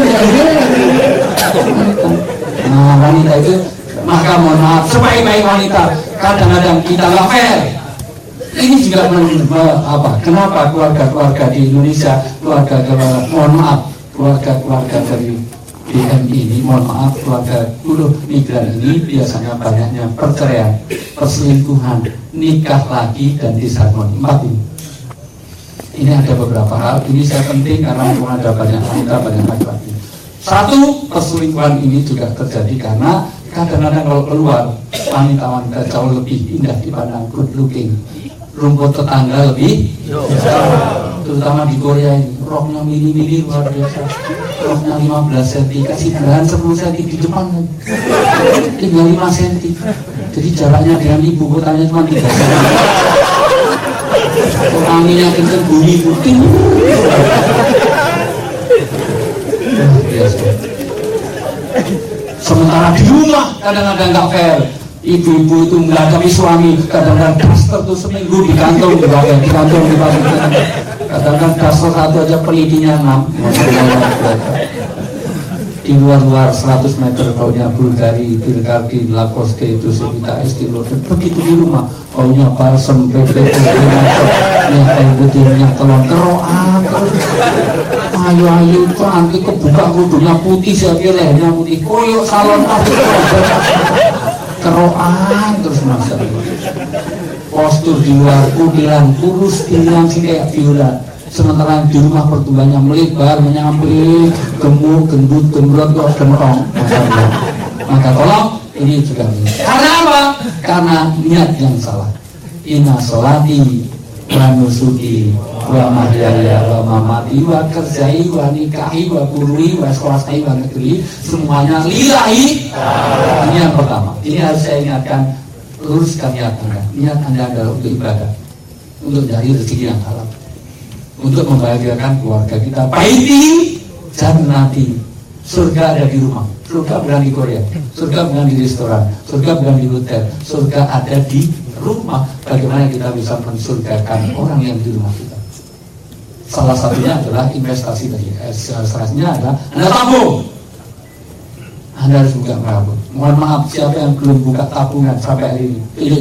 Nah wanita itu, maka mohon maaf, sebaik-baik wanita kadang-kadang kita nggak fair. Ini juga kenapa keluarga-keluarga di Indonesia, mohon maaf, keluarga dari BMI ini, mohon maaf, keluarga buruh migran ini biasanya banyaknya perceraian, perselingkuhan, nikah lagi dan disharmoni. 4 ini. Ini ada beberapa hal, ini saya penting karena ada banyak wanita, banyak laki-laki. 1, perselingkuhan ini juga terjadi karena kadang-kadang kalau keluar wanita-wanita jauh lebih indah dipandang, good looking. Rumput tetangga lebih terutama di Korea ini, roknya mili-mili luar biasa, roknya 15 cm, kasih bahan 10 cm di depan tinggal 5 cm, jadi jaraknya dengan ibu kotanya cuma 3 cm. Anginnya kenceng, bunyi putih biasa. Sementara di rumah kadang-kadang nggak fair. Ibu-ibu itu menghadapi suami, kadang-kadang daster tuh seminggu di kantong dipakai, di kantong dipakai. Kadang-kadang daster 1 aja pelitinya 6. di luar 100 meter baunya Bulgari, Bilgardi, Lacoste, itu Sevita, Estilo. Dan begitu di rumah baunya balsem, bebek, minyak putih, minyak telur, keroan, ayu cantik, kebuka kudunya putih, siapnya lehernya putih, koyok salon keroan terus masa. Postur di luar kudilan kurus, tilang sih kayak viola. Sementara di rumah pertumbuhannya melebar, menyampai, gemuk, gendut, gembrot, kok gemrong. Maka tolong ini juga. Karena apa? Karena niat yang salah. Inna sholati wa nusuki wa mahyaya wa mamati wa kerjai wa nikahi wa kurui wa swastai wa negeri, semuanya lillahi. Ini yang pertama. Ini harus saya ingatkan, luruskan niat Anda. Niat Anda adalah untuk ibadah, untuk cari rezeki yang halal, untuk membahagiakan keluarga kita. Baiti jannati, surga ada di rumah, surga bukan di Korea, surga bukan di restoran, surga bukan di hotel, surga ada di rumah. Bagaimana kita bisa mensurgakan orang yang di rumah kita? Salah satunya adalah investasi tadi. Salah adalah Anda tabung. Anda harus buka merabut. Mohon maaf, siapa yang belum buka tabungan sampai hari ini? Itu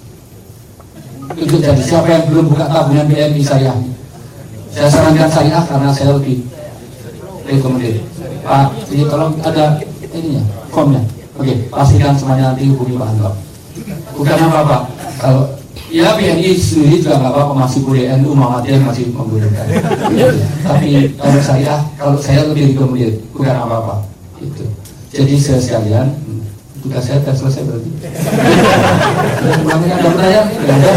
jadi siapa yang belum buka tabungan BNI saya sarankan syariah karena saya lebih rekomendasi. Pak, jadi tolong ada ininya, formnya. Oke, pastikan semuanya nanti hubungi Pak Anggap. Bukan apa-apa. Kalau ya BNI sendiri juga nggak apa-apa, masih boleh, NU Muhammadiyah masih membolehkan. Tapi kalau saya lebih rekomendasi, bukan apa-apa. Itu. Jadi saya sekalian, tugas saya sudah selesai berarti. Ada pertanyaan?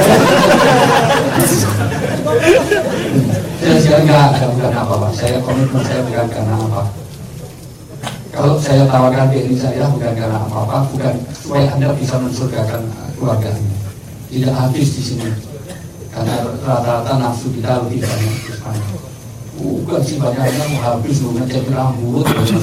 Saya bukan apa-apa. Saya komitmen saya bukan karena apa. Kalau saya tawarkan diri saya bukan karena apa-apa, bukan supaya Anda bisa mensurgakan keluarga Anda. Tidak habis di sini. Karena rata-rata nafsu kita lebih banyak. Bukan sih banyaknya mau habis, mau ngecek rambut.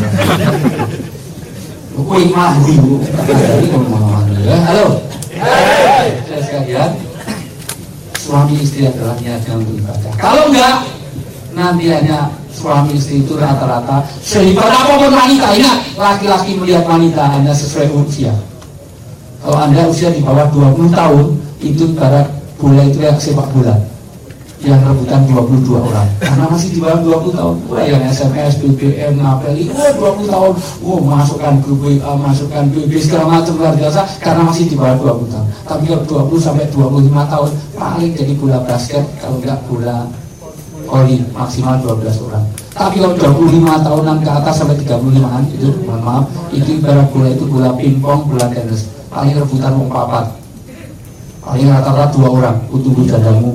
Wih mati bu. Halo. Saya sekalian, suami istri adalah niatnya untuk ibadah. Kalau enggak, nanti hanya suami istri itu rata-rata sehebat apapun wanita. Ingat, laki-laki melihat wanita hanya sesuai usia. Kalau Anda usia di bawah 20 tahun, itu ibarat bola itu yang sepak bola, yang rebutan 22 orang. Karena masih di bawah 20 tahun, yang SMS, BBM, ngapeli, 20 tahun, masukkan grup WA, masukkan BB, segala macam luar biasa, karena masih di bawah 20 tahun. Tapi kalau 20 sampai 25 tahun, paling jadi bola basket, kalau enggak bola voli, maksimal 12 orang. Tapi kalau 25 tahunan ke atas sampai 35an, itu mohon maaf, itu ibarat bola itu bola pingpong, bola tenis, paling rebutan mau papat. Paling rata-rata 2 orang, kutu jadamu.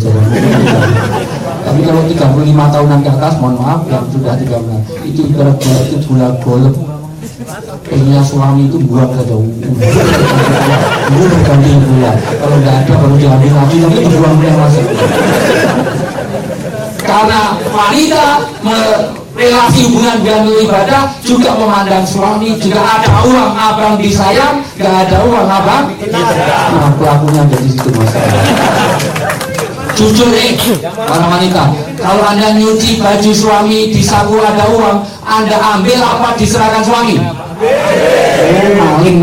Tapi kalau 35 tahunan ke atas, mohon maaf, yang sudah 30, itu ibarat bola itu bola golep. Kayaknya suami itu buang ke jauh. Itu berganti bola. Kalau nggak ada baru diambil lagi, tapi dibuang yang masih. Karena wanita relasi hubungan dengan ibadah juga memandang suami, juga ada uang abang disayang, gak ada uang abang. Nah, pelakunya dari situ masalah. Jujur para wanita, kalau Anda nyuci baju suami di saku ada uang, Anda ambil apa diserahkan suami? Maling.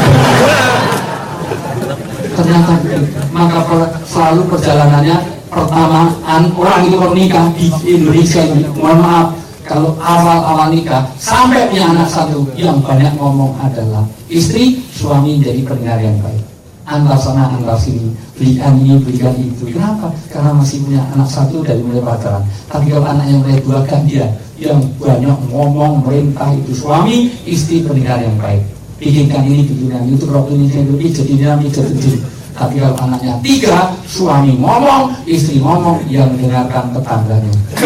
Ternyata maka selalu perjalanannya pertamaan orang itu menikah di Indonesia ini, mohon maaf, kalau awal nikah sampai punya anak satu, yang banyak ngomong adalah istri, suami jadi pendengar yang baik, antar sana antar sini, belikan ini belikan itu. Kenapa? Karena masih punya anak satu dari mulai pacaran. Tapi kalau anak yang mulai dua kan dia yang banyak ngomong, merintah, itu suami, istri pendengar yang baik, bikinkan ini bikinkan itu, ini jadi jadi. Tapi kalau anaknya 3, suami ngomong, istri ngomong, yang dengarkan tetangganya.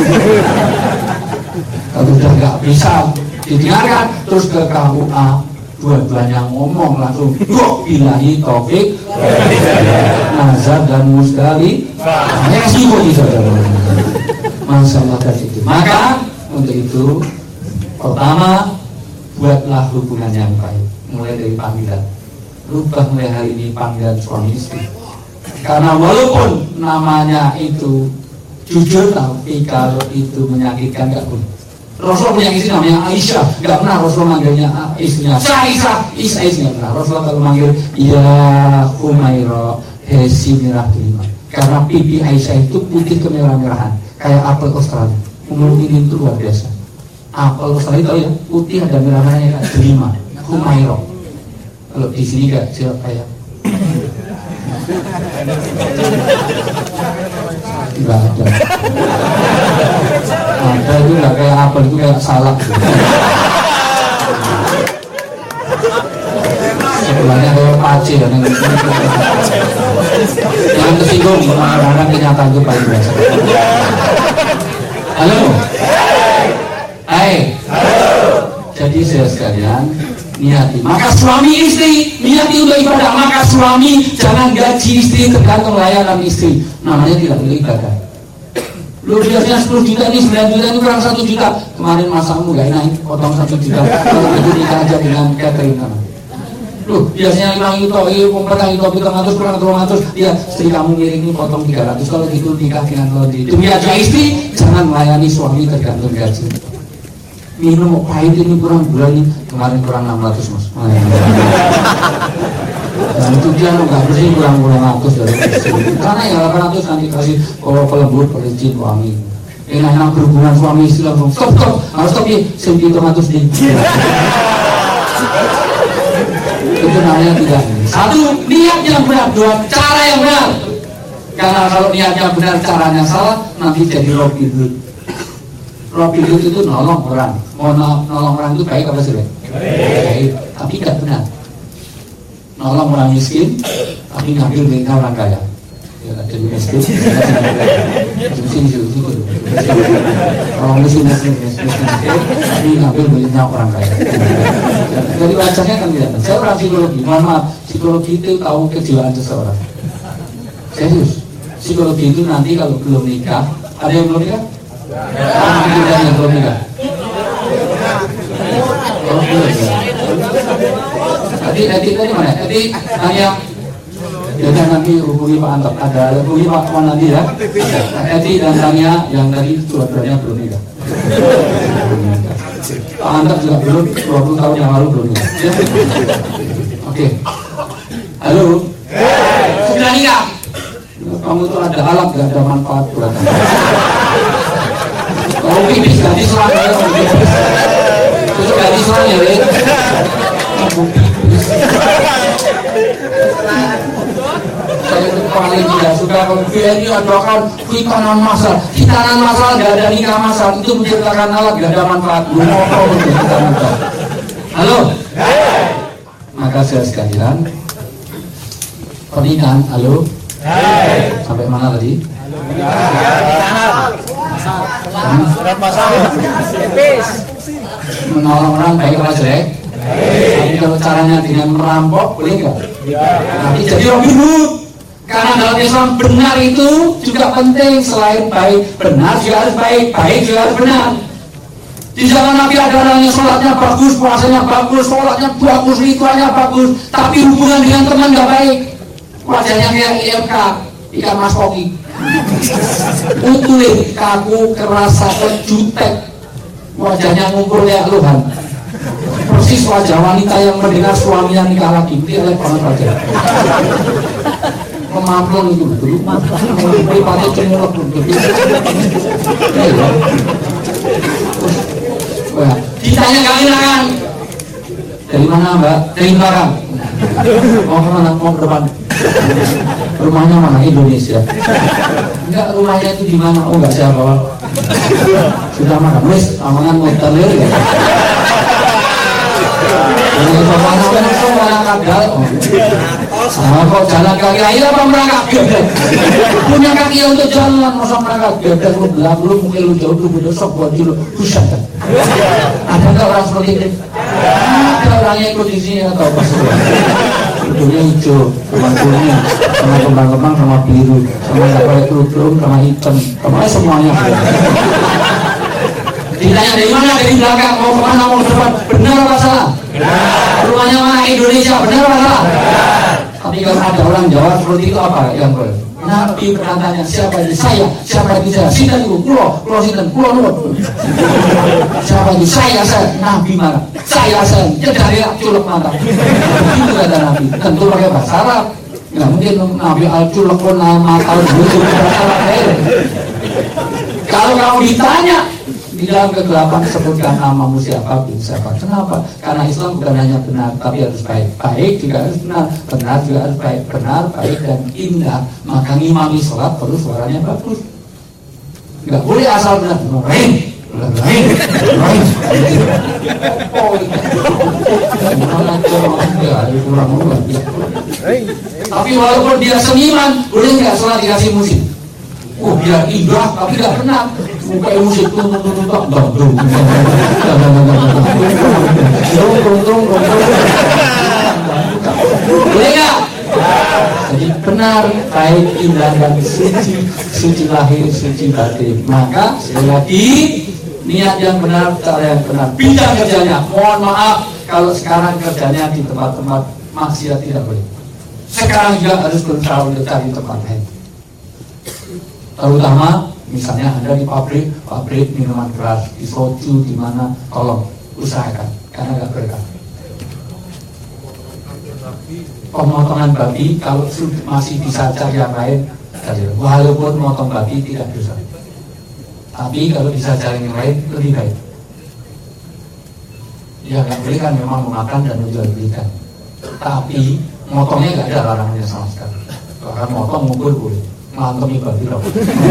Kalau udah nggak bisa didengarkan, terus ke KUA, dua-duanya ngomong langsung, bilahi taufik, nazar dan musdali, resiko saudara. Masalah dari itu. Maka untuk itu, pertama, buatlah hubungan yang baik, mulai dari panggilan. Rubah mulai hari ini panggilan suami istri. Karena walaupun namanya itu jujur, tapi kalau itu menyakitkan gak pun. Rasulullah punya istri namanya Aisyah, nggak pernah Rasulullah manggilnya istrinya Aisyah, nggak pernah. Rasulullah kalau manggil ya Humaira, hesi merah delima. Karena pipi Aisyah itu putih kemerah-merahan, kayak apel Australia. Umur ini itu luar biasa. Apel Australia tahu ya, putih ada merah-merahnya kayak delima. Humaira. Kalau di sini nggak kayak nggak ada. Ada itu nggak kayak apel, itu kayak salak. Sebelahnya kayak pace dan yang tersinggung orang-orang kenyataan itu paling biasa. Halo. Hai. Jadi saya sekalian niati. Maka suami istri niati untuk ibadah. Maka suami jangan gaji istri tergantung layanan istri. Namanya tidak boleh ibadah. Lu biasanya 10 juta ini 9 juta ini kurang 1 juta. Kemarin masamu gak enak, potong 1 juta. Kalau itu nikah aja dengan catering kan. Lu biasanya kurang itu, petang itu 300 kurang 200. Ya istri kamu ngiring ini potong 300. Kalau gitu nikah dengan lo di demi aja istri, jangan melayani suami tergantung gaji. Minum pahit ini kurang bulan ini kemarin kurang 600 mas. Dan itu dia nggak bersih kurang 200 dari istri. Karena ya 800 nanti kasih pelembut, pelicin, wangi. Enak-enak berhubungan suami istri langsung stop harus stop ya. 700 di. Itu namanya tidak. Satu, niat yang benar, dua, cara yang benar. Karena kalau niatnya benar, caranya salah, nanti jadi Robin Hood. Robin Hood itu nolong orang. Nolong orang itu baik apa sih? Baik, tapi tidak benar. Nolong orang miskin, tapi ngambil milik orang kaya. Ya, jadi miskin. Orang miskin, tapi ngambil miliknya orang kaya. Jadi wajahnya kan tidak. Saya orang psikologi, mohon maaf, psikologi itu tahu kejiwaan seseorang. Serius, psikologi itu nanti kalau belum nikah, ada yang belum nikah? Ada yang belum nikah? Oh, belum ya. Tadi mana? Tadi hanya jadi nanti hubungi Pak Antep, ada hubungi Pak Wanandi ya. Edi dan Tania yang tadi dua-duanya belum nikah. Pak Antep juga belum, 20 tahun yang lalu belum nikah. Ya? Oke. Halo. Sudah nikah? Kamu itu ada alat, gak ada manfaat buat kamu. Kalau pipis gak diserang ya, terus gak diserang ya, saya paling tidak suka kalau BNI adakan hitanan masal. Hitanan masal gak ada nikah masal, itu menciptakan alat gak ada manfaat. Halo. Maka saya sekalian pernikahan, halo. Sampai mana tadi? Menolong orang baik apa jelek? Tapi kalau caranya dengan merampok boleh nggak? Nanti jadi Robin Hood. Karena dalam Islam benar itu juga penting. Selain baik benar juga harus baik, baik juga harus benar. Di zaman Nabi ada orang yang sholatnya bagus, puasanya bagus, sholatnya bagus, ritualnya bagus, tapi hubungan dengan teman nggak baik. Wajahnya kayak IMK, ikan mas koki, utuh, kaku, kerasa, jutek, wajahnya ngumpul kayak luhan. Persis wajah wanita yang mendengar suaminya nikah lagi, dia lihat banget wajah. Kemampuan itu betul, pripatnya cemuruk betul. Ditanya kalian dari mana mbak? Dari belakang. Mau kemana? Mau ke depan. Rumahnya mana? Indonesia. Enggak, rumahnya itu di mana? Oh enggak, saya bawa. Sudah makan wis, amangan mau telir ya. Ini bapaknya kan semua kadal. Kok jalan kaki aja apa merangkak gede? Punya kaki untuk jalan, masa merangkak gede? Lu belah, lu mungkin lu jauh, lu besok buat dulu. Buset kan? Ada nggak orang seperti ini? Ada orang yang ikut di sini atau apa sih? Hidungnya hijau, sama kuning, sama kembang-kembang, sama biru, sama nggak pakai kerudung, sama hitam, sama semuanya. Ditanya dari mana? Dari belakang, mau kemana, mau ke depan? Benar apa salah? Rumahnya mana? Indonesia, benar apa salah? Tapi kalau ada orang Jawa seperti itu apa yang boleh? Nabi pernah tanya, siapa ini saya? Siapa ini saya? Sinten itu, kulo sinten, kulo nuwun. Siapa itu saya? Nabi marah. Saya jedari culek mata. Itu kata Nabi. Tentu pakai bahasa Arab. Nggak mungkin Nabi al-culek pun mata itu bahasa Arab. Kalau kamu ditanya di dalam kegelapan sebutkan namamu siapa? Kenapa? Karena Islam bukan hanya benar, tapi harus baik. Baik juga harus benar, benar juga harus baik. Benar, baik dan indah. Maka ngimami sholat perlu suaranya bagus. Nggak boleh asal benar. Tapi walaupun dia seniman, boleh nggak sholat dikasih musik? Oh biar indah, tapi nggak benar. Buka musik boleh nggak? Jadi benar, baik, indah dan suci lahir, suci batin. Maka sekali lagi niat yang benar, cara yang benar. Bidang kerjanya, mohon maaf kalau sekarang kerjanya di tempat-tempat maksiat tidak boleh. Sekarang juga harus berusaha untuk cari tempat lain. Terutama misalnya Anda di pabrik minuman keras, di soju, di mana, tolong usahakan karena nggak berkah. Pemotongan babi kalau masih bisa cari yang lain, walaupun motong babi tidak dosa. Tapi kalau bisa cari yang lain lebih baik. Ya nggak boleh kan memang memakan dan menjual belikan. Tapi motongnya nggak ada larangannya sama sekali. Bahkan motong ngumpul boleh. Mantemi babi loh.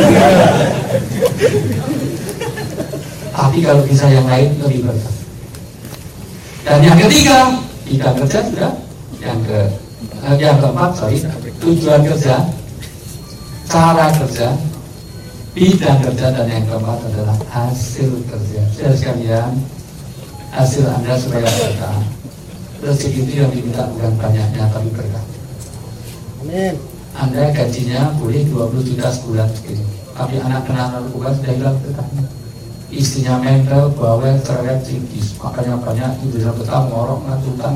Tapi kalau bisa yang lain lebih baik. Dan yang ketiga, bidang kerja sudah. Yang keempat, tujuan kerja, cara kerja, bidang kerja, dan yang keempat adalah hasil kerja. Saudara sekalian, hasil Anda supaya berkah. Rezeki itu yang diminta bukan banyaknya, tapi berkah. Amin. Anda gajinya boleh 20 juta sebulan segini, tapi anak kena narkoba sudah hilang berkahnya. Istrinya mental, bawel, cerewet, cikis, makanya banyak itu bisa betah, ngorok, ngatutan,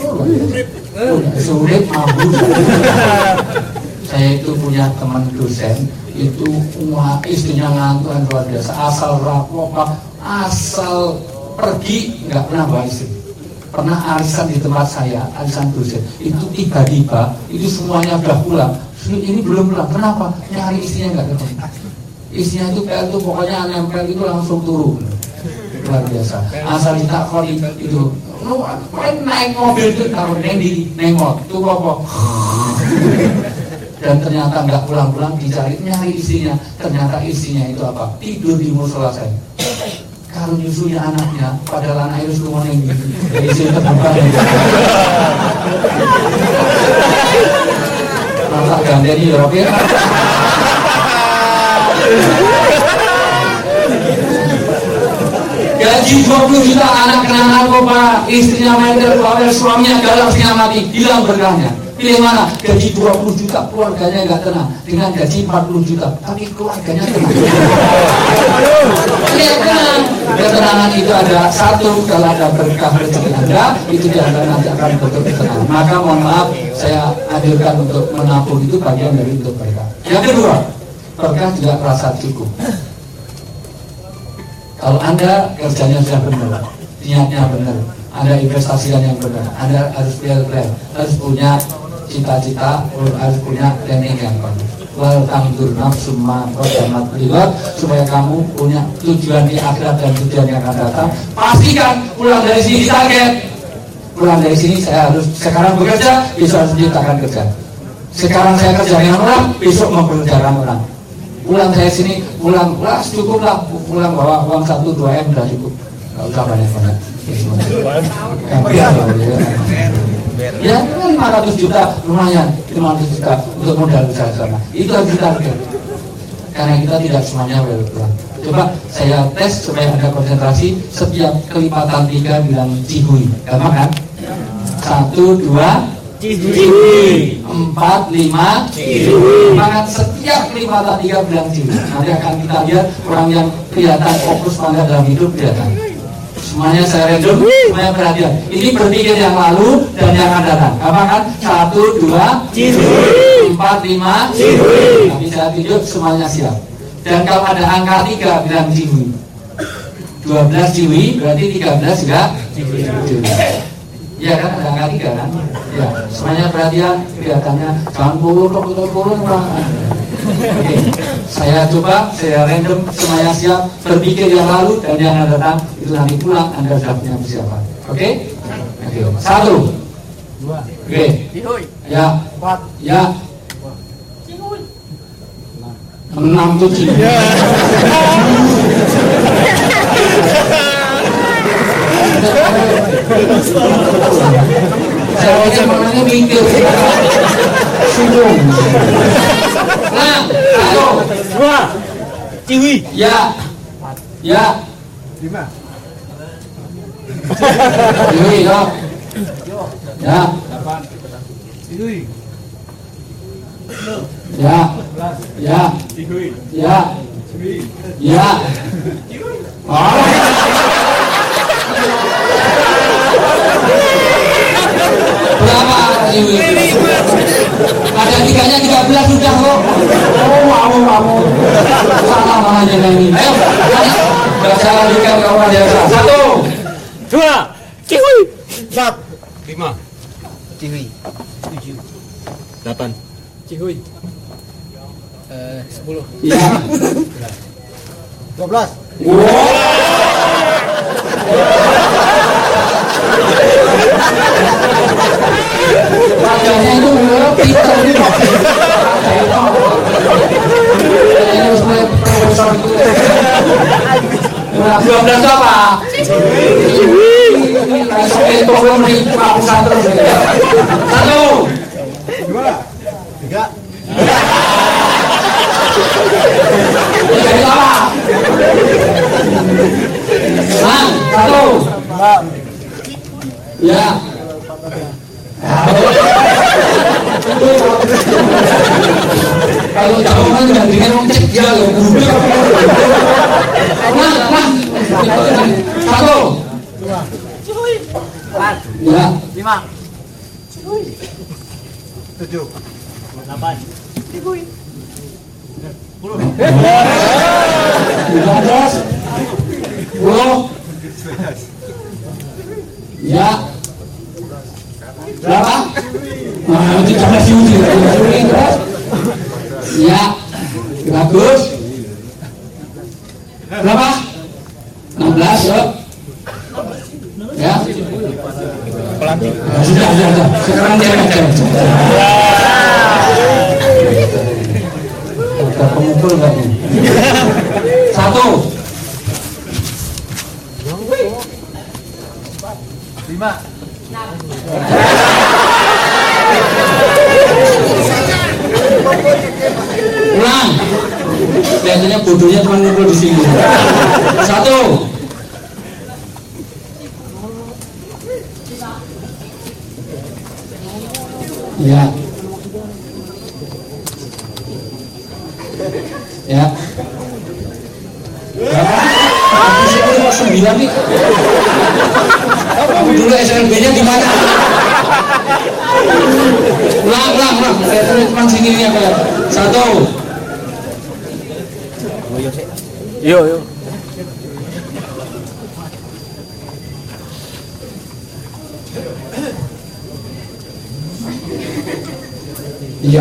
sulit, mabuk. Saya itu punya teman dosen, itu istrinya ngantuan luar biasa, asal rapopak, asal pergi, nggak pernah bawa istri. Pernah arisan di tempat saya, arisan dosen, itu tiba-tiba, itu semuanya udah pulang. Ini belum pulang, kenapa? Nyari istrinya nggak ketemu. Istrinya itu kayak itu pokoknya nempel itu langsung turun, luar biasa. Asal kita kali itu, lu naik mobil itu taruh di nengok, itu apa? Dan ternyata nggak pulang-pulang dicari nyari istrinya, ternyata istrinya itu apa? Tidur di musola saya. Kalau nyusunya anaknya, padahal anak itu semua yang gitu, jadi istri terbuka. Masa gandeng ya, oke? Gaji 20 juta, anak kena narkoba, istrinya mental, suaminya galak, istrinya mati, hilang berkahnya. Pilih mana? Gaji 20 juta, keluarganya nggak tenang. Dengan gaji 40 juta, tapi keluarganya tenang. Lihat kan, ketenangan itu ada satu, kalau ada berkah rezeki Anda, itu diantara nanti akan betul tenang. Maka mohon maaf, saya hadirkan untuk menabung itu bagian dari untuk berkah. Yang kedua, berkah juga rasa cukup. Kalau Anda kerjanya sudah benar, niatnya benar, Anda investasikan yang benar, Anda harus plan, harus punya cita-cita, harus punya planning yang bagus. Wal tangdur nafsu ma qaddamat liwat, supaya kamu punya tujuan di akhirat dan tujuan yang akan datang. Pastikan pulang dari sini target. Pulang dari sini saya harus sekarang bekerja, besok harus menciptakan kerja. Sekarang saya kerja dengan orang, besok mempekerjakan orang. Pulang saya sini, pulang cukup lah, pulang bawa uang 1-2 M sudah cukup, nggak usah banyak-banyak. Ya, 500 juta lumayan, 500 juta untuk modal usaha sana. Itu harus ditarget, karena kita tidak semuanya pulang. Coba saya tes supaya Anda konsentrasi. Setiap kelipatan 3 bilang cihui, gampang kan? 1, 2 Cihui, 4, 5 Cihui. Maka setiap kelipatan 3 bilang cihui. Nanti akan kita lihat orang yang kelihatan fokus pada dalam hidup kelihatan. Semuanya saya random, semuanya perhatian. Ini berpikir yang lalu dan yang akan datang. Apa kan? 1, 2, 4, 5. Tapi saya tunjuk semuanya siap. Dan kalau ada angka 3 bilang ciwi. 12 ciwi berarti 13 juga ciwi. Iya kan, ada angka 3 kan? Ya, semuanya perhatian. Kelihatannya jangan puluh. Oke, saya coba, saya random, semuanya siap. Berpikir yang lalu dan yang akan datang. Itu nanti pulang Anda sudah punya persiapan. Oke? Oke. 1, 2. Oke. Ya. 4. Ya. 6 tuh ciwi. Saya makanya mikir sungguh. Nah, 1, 2, ciwi. ya, ya, 5. ciwi, ya, ya, 8. Ciwi. ya, ya, Ciwi. ya, Ciwi. ya. Oh. Berapa ciwi? Ada 3-nya 13 sudah kok. Oh, mau. Salah malah jalan ini. Ayo, baca lanjutkan kawan biasa. 1, 2, ciwi. 4. 5. Ciwi. 7. 8. Ciwi. 10. iya. 12. Wajahnya itu pintar ini. Ini harus mulai profesor itu. 12 apa? Sampai tolong nih papusan terus. 1, 2, 3. Jadi apa? Nah, 1. Ya. Kalau jauh kan nggak dengan orang cek dia loh. Nah. 1. 2. Ya. 5. 7. 8. 10. 15. 10. Ya. Berapa? Nah, itu tambah ciwi. Ya. Bagus. Berapa? 16, yuk. Ya. Nah, sudah. Sekarang dia aja. Ada pemukul nggak nih? 1. 5. Ulang. Biasanya bodohnya cuma ngumpul di sini. 1. Ya. Ya. Berapa? Aku 9 nih. Dulu SLB-nya di mana? Ulang. Saya cuma sini nih apa? 1. Yo. Iya.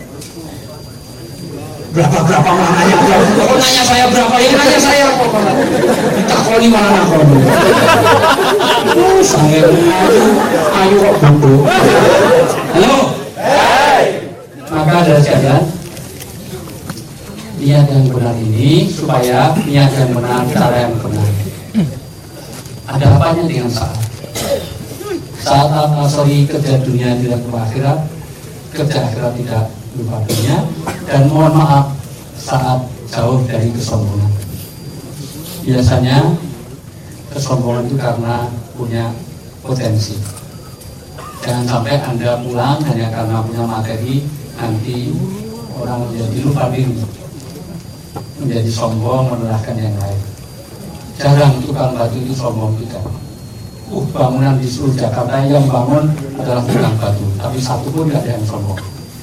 Berapa mananya? Kok nanya saya berapa? Ya nanya saya kok. Takoni mana nakoni. Saya ayo kok bodoh. Halo. Maka dari sekalian, niat yang benar ini supaya niat yang benar, cara yang benar. Ada apanya dengan saat? Saat kerja dunia tidak lupa akhirat, kerja akhirat tidak lupa dunia, dan mohon maaf saat jauh dari kesombongan. Biasanya kesombongan itu karena punya potensi. Jangan sampai Anda pulang hanya karena punya materi, nanti orang menjadi lupa diri, menjadi sombong, menyalahkan yang lain. jarang tukang batu itu sombong juga. Bangunan di seluruh Jakarta yang bangun adalah tukang batu, tapi satu pun tidak ada yang sombong.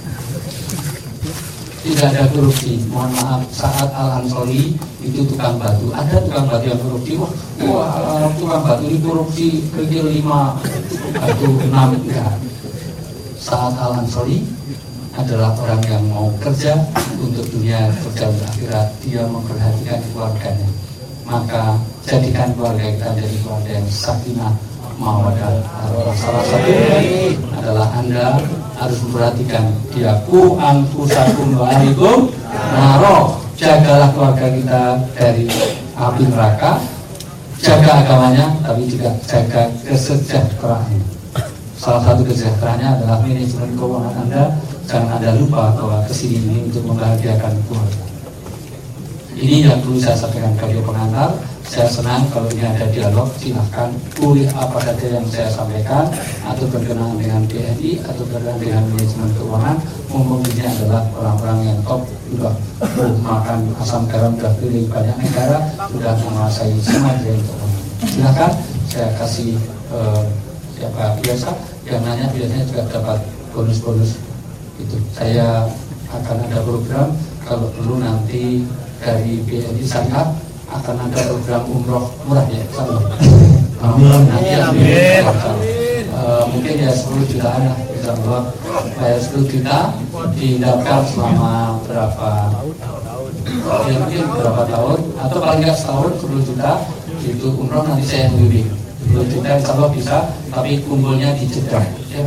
Tidak ada korupsi. Mohon maaf, saat Al-Ansori itu tukang batu, ada tukang batu yang korupsi. Wah, tukang batu ini korupsi kerikil 5 batu 6 enggak. Saat Al-Ansori adalah orang yang mau kerja untuk dunia, kerja untuk akhirat. Dia memperhatikan keluarganya. Maka jadikan keluarga kita menjadi keluarga yang sakinah mawaddah. Salah satunya adalah Anda harus memperhatikan dia anfusakum wa ahlikum naro. Jagalah keluarga kita dari api neraka, jaga agamanya, tapi juga jaga kesejahteraan. Salah satu kesejahteraannya adalah manajemen keuangan Anda. Jangan Anda lupa bahwa kesini ini untuk membahagiakan keluarga. Ini yang perlu saya sampaikan kepada pengantar. Saya senang kalau ini ada dialog. Silahkan kulik apa saja yang saya sampaikan, atau berkenaan dengan BNI, atau berkenaan dengan manajemen keuangan. Mumpung ini adalah orang-orang yang top, sudah makan asam garam, sudah pilih banyak negara, sudah menguasai semua dari keuangan. Silahkan saya kasih siapa biasa yang nanya, biasanya juga dapat bonus-bonus itu. Saya akan ada program, kalau perlu nanti dari BNI Syariah akan ada program umroh murah ya, sama. Amin. Amin. Mungkin ya 10 jutaan lah, bisa buat bayar 10 juta didaftar selama berapa? Ya, mungkin berapa tahun, atau paling nggak setahun 10 juta itu umroh, nanti saya yang bimbing. 10 juta insya Allah bisa, tapi kumpulnya di Jeddah. Ya.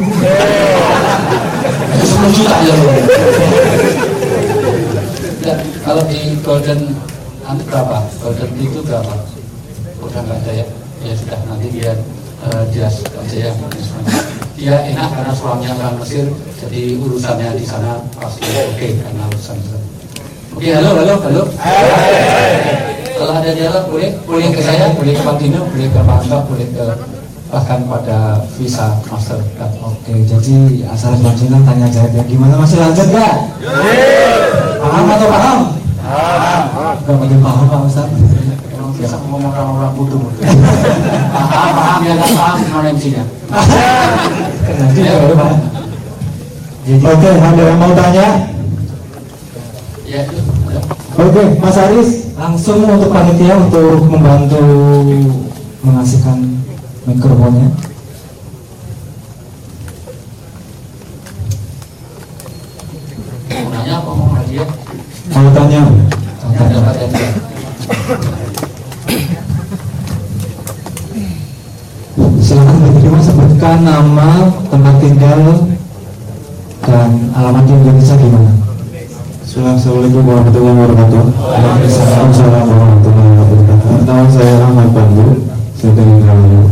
10 juta ya loh. Ya, kalau di Golden berapa? Golden itu berapa? Udah nggak ada ya? Ya sudah, nanti biar dia aja ya. Dia enak karena suaminya orang Mesir, jadi urusannya di sana pasti oke karena urusan itu. Oke, halo. Kalau ada dialog boleh ke saya, boleh ke Pak Dino, boleh ke Pak Angga, boleh ke bahkan pada visa master. Oke, jadi asal Bang tanya jawab ya, gimana, masih lanjut nggak? Paham atau paham? Gak makin paham Pak Ustaz. Emang biasa ngomong orang bodoh. Paham ya, nggak paham gimana MC-nya? Nanti ya baru paham. Oke, ada yang mau tanya? Ya. Oke, Mas Aris, langsung untuk panitia untuk membantu mengasihkan mikrofonnya. Mau nanya apa mau hadiah? Mau tanya? Dapat hadiah. Silakan diterima, sebutkan nama, tempat tinggal, dan alamat di Indonesia gimana? Assalamualaikum warahmatullahi wabarakatuh. Waalaikumsalam warahmatullahi wabarakatuh. Nama saya Ahmad Pandu, saya dari Indramayu.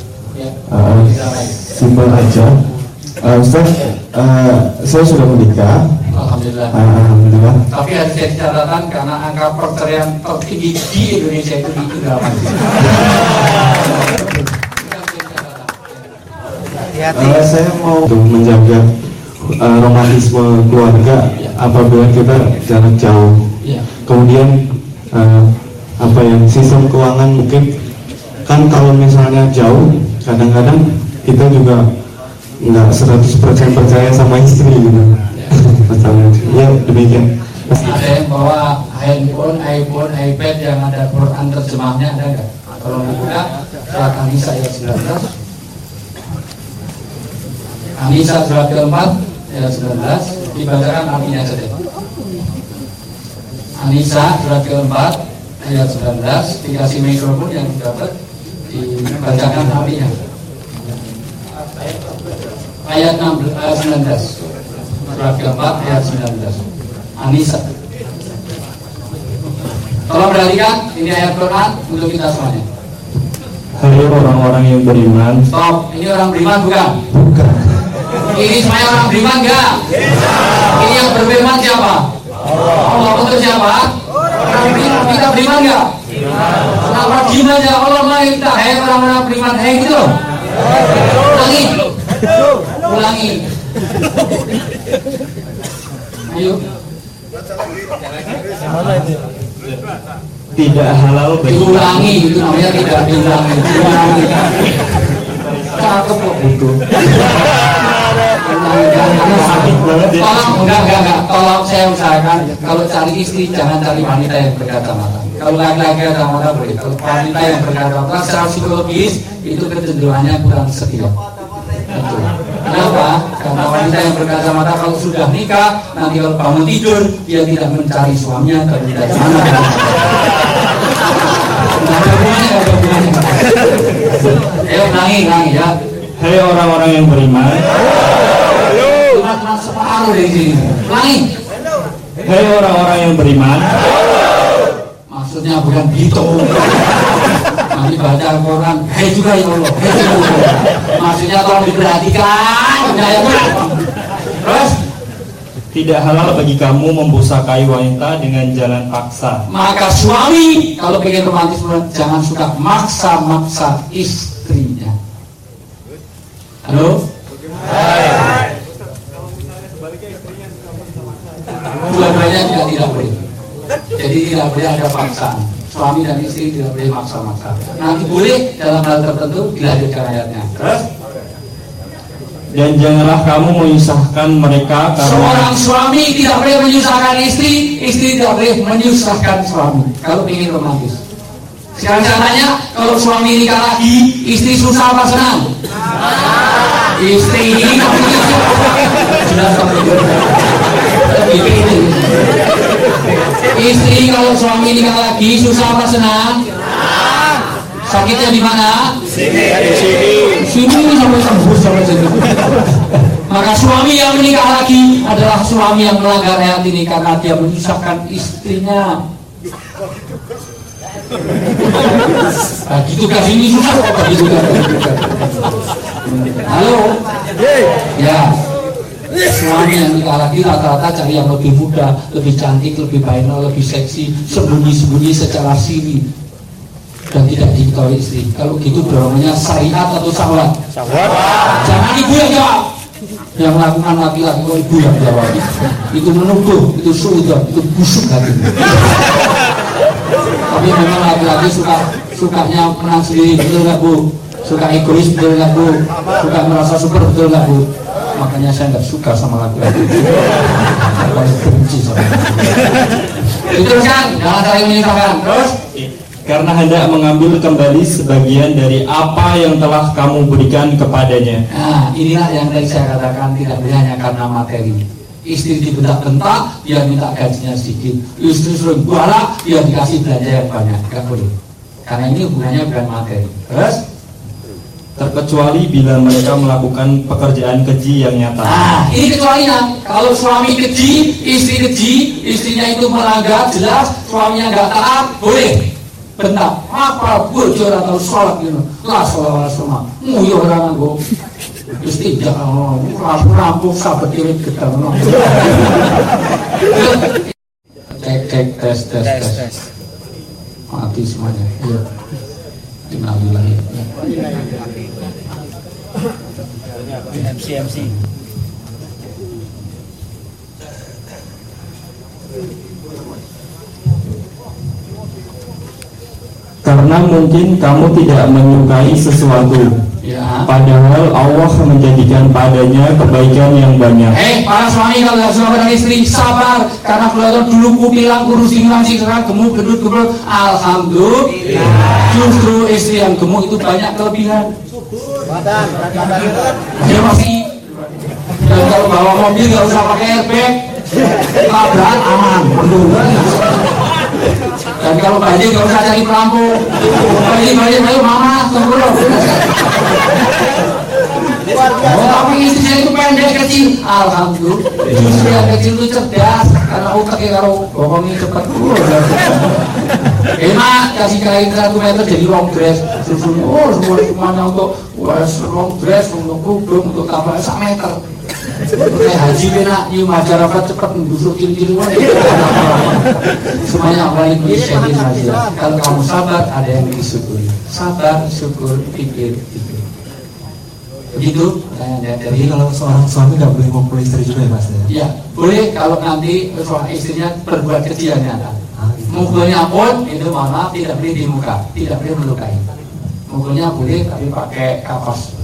Simpel aja. Ustaz, saya sudah menikah. Alhamdulillah. Alhamdulillah. Tapi harus jadi catatan karena angka perceraian tertinggi di Indonesia itu di Indramayu. Saya mau menjaga romantisme keluarga apabila kita jarak jauh. Kemudian apa yang sistem keuangan mungkin kan kalau misalnya jauh, kadang-kadang kita juga nggak 100% percaya sama istri gitu. Masalahnya, ya demikian. Ada yang bawa handphone, iPhone, iPad yang ada Quran terjemahnya, ada nggak? Kalau dibuka surat An-Nisa ayat 19. An-Nisa surat keempat ayat 19, dibacakan artinya saja. An-Nisa surat keempat ayat 19, dikasih mikrofon yang dapat dibacakan artinya. Ayat 19, surat keempat ayat 19, An-Nisa. Tolong perhatikan, ini ayat Quran untuk kita semuanya. Hai orang-orang yang beriman. Stop, ini orang beriman bukan? Bukan. Ini semuanya orang beriman enggak? Ini yang berfirman siapa? Allah. Untuk siapa? Kita beriman enggak? Kenapa diem aja? Allah mari kita, hai orang-orang beriman, hai gitu loh. Ulangi. Ayo. tidak halal bagi Diulangi, itu namanya tidak diulangi. Cakep kok itu. karena sakit banget ya. Tolong, enggak. Tolong saya usahakan kalau cari istri jangan cari wanita yang berkacamata. Kalau laki-laki kacamata boleh. Kalau wanita yang berkacamata secara psikologis itu kecenderungannya kurang setia. Betul. Kenapa? Karena wanita yang berkacamata kalau sudah nikah nanti kalau bangun tidur dia tidak mencari suaminya tapi dari mana? Nggak ada hubungannya. Ayo ulangi ya. Hai orang-orang yang beriman, Cuma separuh dari sini. Ulangi. hai orang-orang yang beriman, Maksudnya bukan gitu. Nanti baca Al-Quran, hei juga ya Allah, hei juga. Maksudnya tolong diperhatikan. Terus, tidak halal bagi kamu membusakai wanita dengan jalan paksa. maka suami kalau pengen romantis jangan suka maksa-maksa istrinya. Halo? Dua-duanya tidak boleh. Jadi tidak boleh ada paksaan. Suami dan istri tidak boleh maksa-maksa. Nanti boleh dalam hal tertentu dilanjutkan ayatnya. Terus? Dan janganlah kamu menyusahkan mereka karena Seorang suami tidak boleh menyusahkan istri, istri tidak boleh menyusahkan suami. Kalau ingin romantis. Sekarang saya tanya, kalau suami nikah lagi, istri susah apa senang? Istri ini jelas Istri kalau suami nikah lagi susah apa senang? Sakitnya di mana? Sini sampai sembuh sampai sini. Maka suami yang menikah lagi adalah suami yang melanggar ayat ini karena dia menyusahkan istrinya. Nah, gitu kan ini susah kok gitu kan. Halo. Ya. Suami yang nikah lagi rata-rata cari yang lebih muda, lebih cantik, lebih baik, lebih seksi, sembunyi-sembunyi secara siri dan tidak diketahui istri. Kalau gitu namanya syariat atau syahwat? Jangan ibu yang jawab. Yang melakukan laki-laki kalau ibu yang jawab. Itu menuduh, itu suudzon, itu busuk hati. Tapi memang laki-laki sukanya menang sendiri, betul nggak Bu? Suka egois, betul nggak Bu? Suka merasa super, betul nggak Bu? Makanya saya nggak suka sama laki-laki. Saya benci sama itu kan, jangan saling menyusahkan. Terus? karena hendak mengambil kembali sebagian dari apa yang telah kamu berikan kepadanya. Nah, inilah yang tadi saya katakan tidak boleh hanya karena materi. Istri dibentak-bentak, dia minta gajinya sedikit. Istri suruh buala, dia dikasih belanja yang banyak. Nggak boleh. Karena ini hubungannya bukan materi. Terus? Terkecuali bila mereka melakukan pekerjaan keji yang nyata. Nah, ini kecualinya. Kalau suami keji, istrinya itu melanggar, jelas suaminya nggak taat, boleh. Bentak, apa bocor atau sholat gitu. Lah sholat semua. Nguyuh orang aku. Terus tidak, rampung sahabat irit gedang. Cek, tes. Mati semuanya. Iya. Innalillahi. MC. Karena mungkin kamu tidak menyukai sesuatu, Ya. padahal Allah menjadikan padanya kebaikan yang banyak. Para suami kalau suami dan istri sabar karena kelihatan dulu ku bilang kurusin langsing sekarang gemuk gendut. Alhamdulillah. Justru istri yang gemuk itu banyak kelebihan. Dia masih. Dan kalau bawa mobil nggak usah pakai airbag, tabrakan aman. Dan kalau banjir nggak usah cari pelampung. Banjir ayo mama tunggu. Oh, tapi istri saya itu pendek kecil. Alhamdulillah. Justru yang kecil itu cerdas karena otaknya kalau bokongnya cepat. Emak kasih kain 1 meter jadi long dress. Susunya semuanya untuk long dress, untuk kerudung, untuk kapal 1 meter. Kayak haji benak, nyium masyarakat cepat membusuk ciri-ciri. Semuanya awalnya disyaitin aja. Kalau kamu sabar, ada yang disyukuri. Sabar, syukur, pikir. Begitu. Jadi kalau seorang suami nggak boleh memukul istri juga ya Mas? Ya, boleh kalau nanti suami istrinya berbuat kecil nyata. Mukulnya pun itu mohon maaf tidak boleh di muka, tidak boleh melukai. Mukulnya boleh tapi pakai kapas.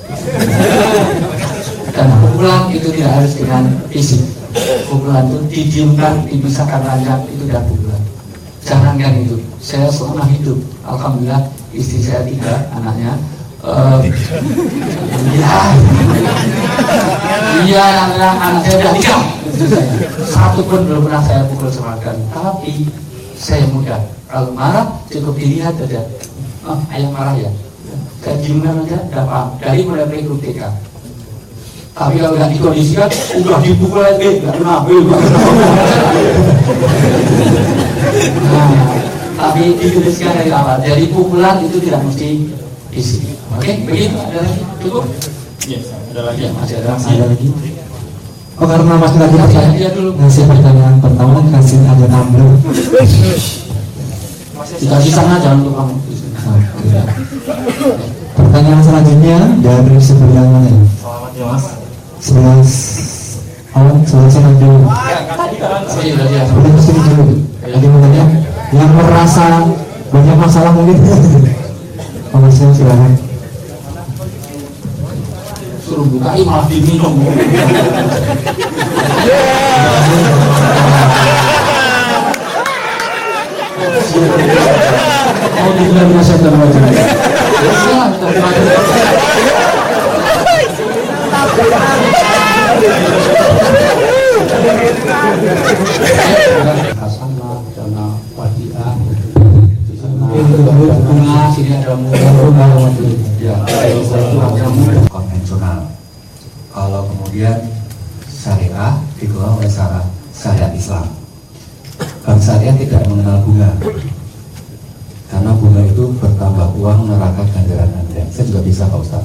Dan pukulan itu tidak harus dengan fisik. Pukulan itu didiamkan, dipisahkan ranjang, itu dah pukulan. Jangankan itu, saya selama hidup, alhamdulillah istri saya 3 anaknya. Iya, anak saya udah 3. Satu pun belum pernah saya pukul sama sekali. Tapi saya mudah. Kalau marah cukup dilihat saja. Ayah marah ya. Saya diamkan aja, udah paham. Dari mulai playgroup TK. Tapi kalau udah dikondisikan, udah dipukul lagi, nggak kenapa. Tapi dikondisikan dari awal. Jadi pukulan itu tidak mesti isi. Oke, begitu. Ada lagi? Cukup? Yes, ada lagi. Ya, masih ada. Ada lagi. Oh, karena masih lagi Dia dulu. ngasih pertanyaan pertama kasih ada number. Dikasih sana jangan untuk kamu. Pertanyaan selanjutnya dari sebelah mana ya? Selamat ya Mas. 11 sana dulu. Iya. Sebelah kesini dulu. Lagi menanya yang merasa banyak masalah mungkin. Komersial silakan. Suruh bukai malah diminum. Oh, di dalam masa terwajib. Hasanah, dana wadiah, bunga, sini ada bunga, ya, konvensional. Kalau kemudian syariah dikelola oleh syariat Islam. Bank syariah tidak mengenal bunga, karena bunga itu bertambah uang neraka ganjaran Anda. Saya juga bisa Pak Ustaz.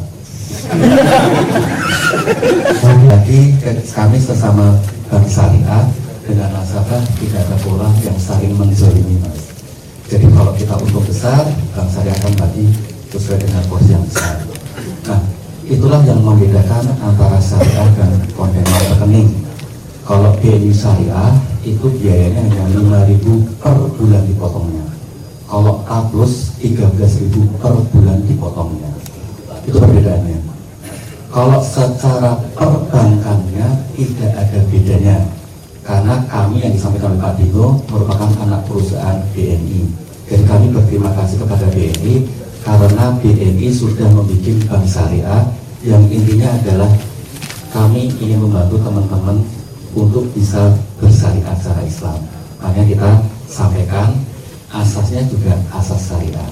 Jadi kami sesama bank syariah dengan nasabah tidak ada pola yang saling menzalimi, Mas. Jadi kalau kita untung besar, bank syariah akan bagi sesuai dengan porsi yang besar. Nah, itulah yang membedakan antara syariah dan konvensional rekening. Kalau BNI syariah itu biayanya hanya 5.000 per bulan dipotongnya. Kalau A plus 13.000 per bulan dipotongnya. Itu perbedaannya. Kalau secara perbankannya tidak ada bedanya, karena kami yang disampaikan oleh Pak Dino merupakan anak perusahaan BNI. Jadi kami berterima kasih kepada BNI karena BNI sudah membuat bank syariah yang intinya adalah kami ingin membantu teman-teman untuk bisa bersyariat secara Islam. Makanya kita sampaikan asasnya juga asas syariah.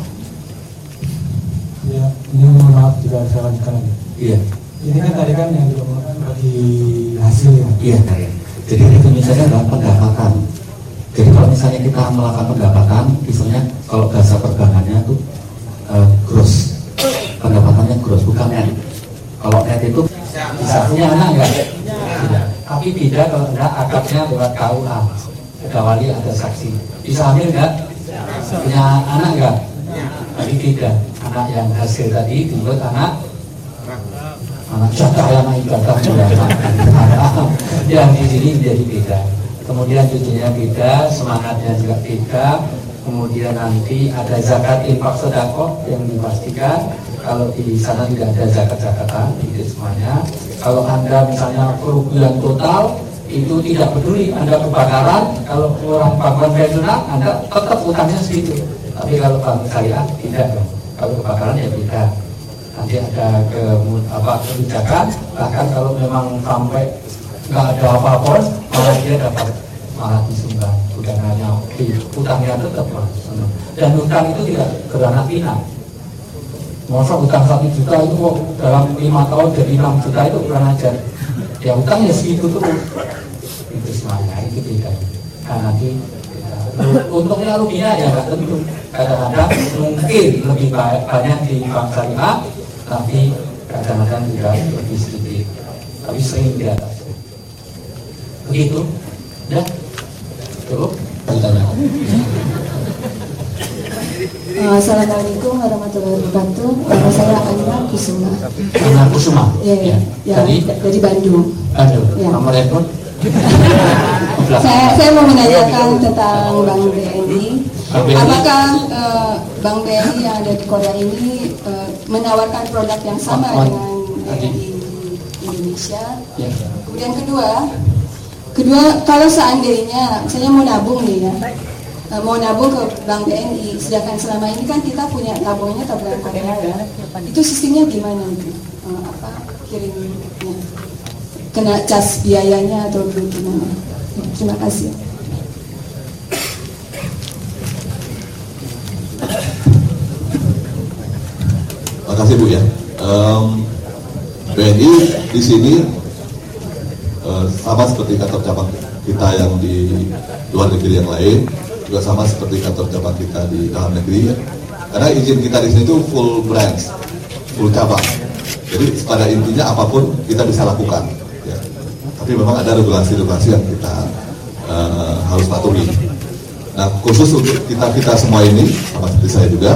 Ya, ini mohon maaf jika saya lanjutkan lagi. Iya. Ini kan tadi kan yang diomongkan bagi hasil ya. Iya, Karen. Jadi itu misalnya adalah pendapatan. Jadi kalau misalnya kita melakukan pendapatan, misalnya kalau bahasa perbankannya itu gross, pendapatannya gross, bukan net. Kalau net itu bisa punya anak enggak? Tidak. Tapi tidak kalau enggak akadnya lewat KUA. Ada wali, ada saksi. Bisa hamil enggak? Punya anak enggak? Tapi tidak. Anak yang hasil tadi dibuat anak jatah, anak ibadah yang di sini menjadi beda. Kemudian cucunya beda, semangatnya juga beda. Kemudian nanti ada zakat infak sedekah yang dipastikan. Kalau di sana tidak ada zakat-zakatan, itu semuanya. Kalau Anda misalnya kerugian total itu tidak peduli, Anda kebakaran, kalau orang bank konvensional Anda tetap utangnya segitu. Tapi kalau bank syariah tidak dong. Kalau kebakaran ya beda. Nanti ada kebijakan, bahkan kalau memang sampai nggak ada apa-apa, malah dia dapat malah disumbang. Bukan hanya utangnya tetap mas. Dan utang itu tidak karantina. Masa utang 1 juta itu kok dalam 5 tahun jadi 6 juta itu kurang ajar. Ya utangnya segitu terus. Itu semuanya itu beda. Nah nanti untungnya ruginya ya nggak tentu. Kadang-kadang mungkin lebih banyak di bank syariah, tapi kadang-kadang juga lebih sedikit. Tapi sering di atas. Begitu. Ya. Cukup. Pertanyaan. Assalamualaikum warahmatullahi wabarakatuh. Nama saya Anna Kusuma. Anna Kusuma. Ya, Ya. dari Bandung. Aduh, Ya. nomor handphone 11 Saya mau menanyakan tentang Bank BNI. Apakah Bank BNI yang ada di Korea ini menawarkan produk yang sama dengan BNI di Indonesia? Kemudian kedua, kalau seandainya saya mau nabung nih ya, mau nabung ke Bank BNI, sedangkan selama ini kan kita punya tabungannya tabungan Korea ya, itu sistemnya gimana itu? Kirimnya kena cas biayanya atau gimana? Terima kasih. Terima kasih Bu ya. BNI di sini sama seperti kantor cabang kita yang di luar negeri yang lain, juga sama seperti kantor cabang kita di dalam negeri. Karena izin kita di sini itu full branch, full cabang. Jadi pada intinya apapun kita bisa lakukan. Ya. Tapi memang ada regulasi-regulasi yang kita harus patuhi. Nah khusus untuk kita semua ini, sama seperti saya juga,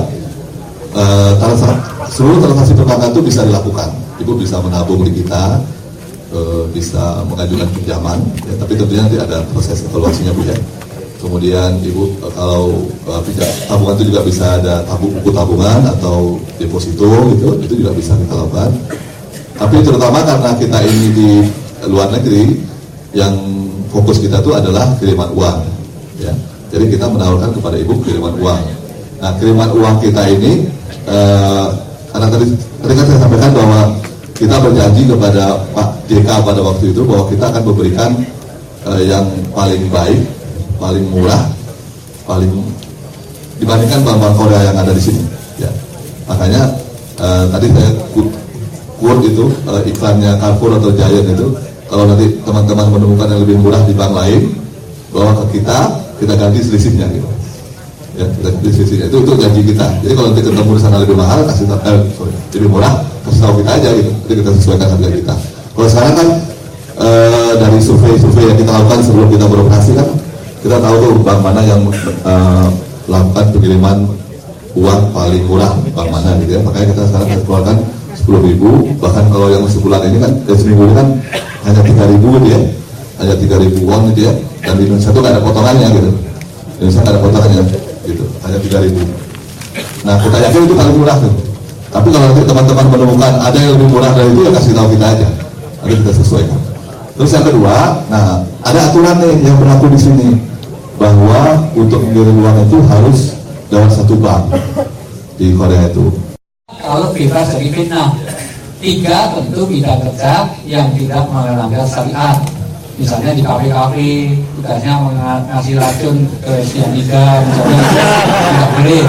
seluruh transaksi perbankan itu bisa dilakukan. Ibu bisa menabung di kita, bisa mengajukan pinjaman, ya, tapi tentunya nanti ada proses evaluasinya Bu ya. Kemudian Ibu kalau tabungan itu juga bisa ada buku tabungan atau deposito gitu, itu juga bisa kita lakukan. Tapi terutama karena kita ini di luar negeri, yang fokus kita itu adalah kiriman uang, ya. Jadi kita menawarkan kepada Ibu kiriman uang. Nah kiriman uang kita ini, karena tadi kan saya sampaikan bahwa kita berjanji kepada Pak JK pada waktu itu bahwa kita akan memberikan yang paling baik, paling murah, paling dibandingkan bank-bank Korea yang ada di sini. Ya. Makanya tadi saya quote itu iklannya Carrefour atau Giant itu, kalau nanti teman-teman menemukan yang lebih murah di bank lain, bawa ke kita ganti selisihnya gitu. Ya, kita ganti selisihnya. Itu janji kita. Jadi kalau nanti ketemu di sana lebih mahal, lebih murah, kasih tahu kita aja gitu. Jadi kita sesuaikan harga kita. Kalau sekarang kan dari survei yang kita lakukan sebelum kita beroperasi kan, kita tahu tuh bank mana yang lakukan pengiriman uang paling murah, bank mana gitu ya. Makanya kita sekarang keluarkan 10.000, bahkan kalau yang sebulan ini kan, seminggu ini kan hanya 3.000 gitu ya, hanya 3.000 uang gitu ya. Dan di Indonesia itu nggak ada potongannya gitu, Indonesia nggak ada potongannya gitu, hanya 3.000. Nah kita yakin itu paling murah tuh. Tapi kalau nanti teman-teman menemukan ada yang lebih murah dari itu ya kasih tahu kita aja, nanti kita sesuaikan. Terus yang kedua, nah ada aturan nih yang berlaku di sini bahwa untuk mengirim uang itu harus lewat satu bank di Korea itu. Kalau bebas dari fitnah, 3 tentu kita kerja yang tidak melanggar syariat. Misalnya di kafe-kafe tugasnya mengasih racun ke cyanida, misalnya tidak boleh.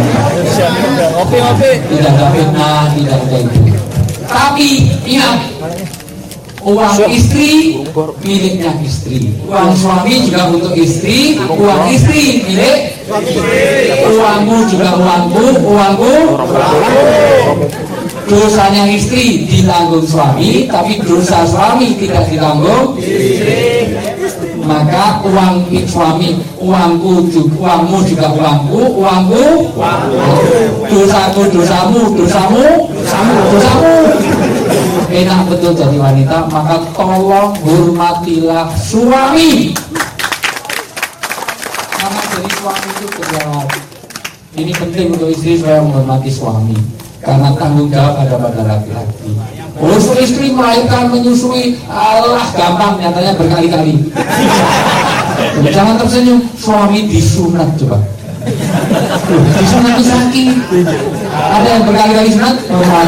Tidak ada fitnah, tidak ada itu. Tapi ingat, uang istri miliknya istri, uang suami juga untuk istri, uang istri milik uangmu juga uangku. Dosanya istri ditanggung suami, tapi dosa suami tidak ditanggung istri. Maka uang suami, uangmu juga uangku. Dosaku dosamu. Enak betul jadi wanita, maka tolong hormatilah suami. Karena jadi suami itu berjawab. Ini penting untuk istri supaya menghormati suami, karena tanggung jawab ada pada laki-laki. Usul istri melahirkan, menyusui, Allah gampang, nyatanya berkali-kali. Jangan tersenyum, suami disunat coba. Disunat itu sakit. Ada yang berkali-kali sunat,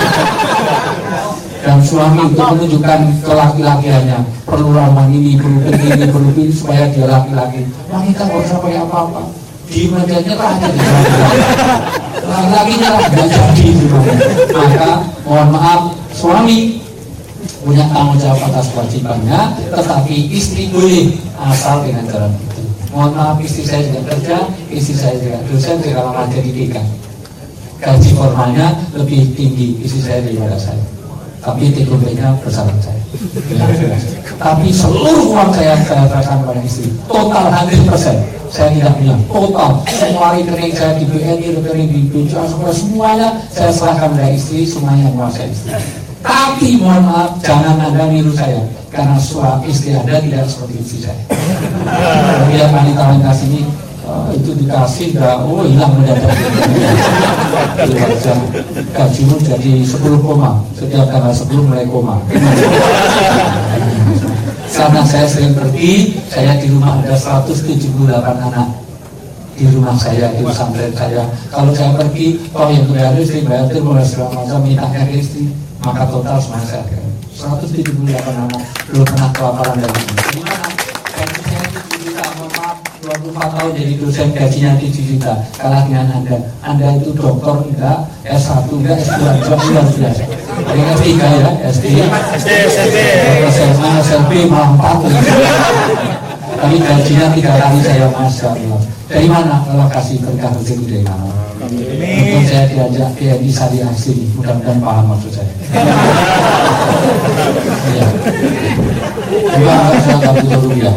dan suami untuk menunjukkan ke laki-lakiannya perlu ramuan ini, perlu ini supaya dia laki-laki. Wanita nggak usah pakai apa-apa, di mejanya aja di laki-lakinya lah nggak jadi. Maka mohon maaf, suami punya tanggung jawab atas kewajibannya, tetapi istri boleh asal dengan jalan itu. Mohon maaf, istri saya juga kerja, istri saya juga dosen, sekarang jadi dekan. Gaji formalnya lebih tinggi istri saya daripada saya, tapi TKP-nya bersama saya. Tapi seluruh uang saya serahkan kepada istri, total 100%. Saya tidak punya total, semua rekening saya di BNI, rekening di BCA, semuanya saya serahkan kepada istri, semuanya menguasai istri. Tapi mohon maaf, jangan Anda niru saya, karena suami istri Anda tidak seperti istri saya. Dia wanita-wanita sini itu dikasih hilang mendadak. Gajimu jadi 10 koma, setiap tanggal 10 mulai koma. Karena saya sering pergi, saya di rumah ada 178 anak di rumah saya, di pesantren saya. Kalau saya pergi, yang bayar istri, bayar itu mulai segala macam, minta ke istri, maka total semua saya 178 anak, belum pernah kelaparan dari ini. Gimana? Gaji saya 7 juta, mohon maaf, 24 tahun jadi dosen, gajinya 7 juta. Kalah dengan Anda itu doktor enggak, S1 enggak, S2 enggak, sudah. Yang S3 ya, SD, SMA, SMP, malah 4. Tapi gajinya 3 kali saya, Masya Allah. Dari mana lokasi berkah rezeki dari mana? Untuk saya diajak PNI Syariah sini, mudah-mudahan paham maksud saya. Iya. Juga saya nggak butuh rupiah.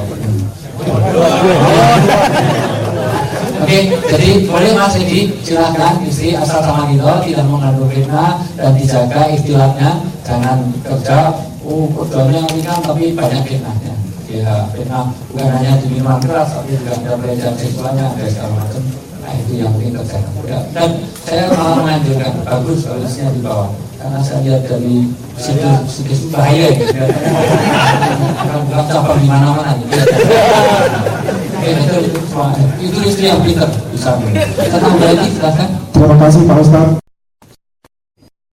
Oke, jadi boleh Mas Edi, silakan istri asal sama kita, tidak mengandung fitnah dan dijaga istilahnya, jangan kerja, kerjanya ringan tapi banyak fitnahnya. Ya, fitnah bukan hanya di minuman keras, tapi juga ada pelecehan seksualnya, ada segala macam. Nah itu yang ingin kerjakan. Dan saya malah menganjurkan bagus kalau isinya di bawah, karena saya lihat dari situs bahaya gitu. Bukan cabang di mana-mana gitu. Itu istri yang pintar bisa. Kita tambah lagi, silakan. Terima kasih Pak Ustadz.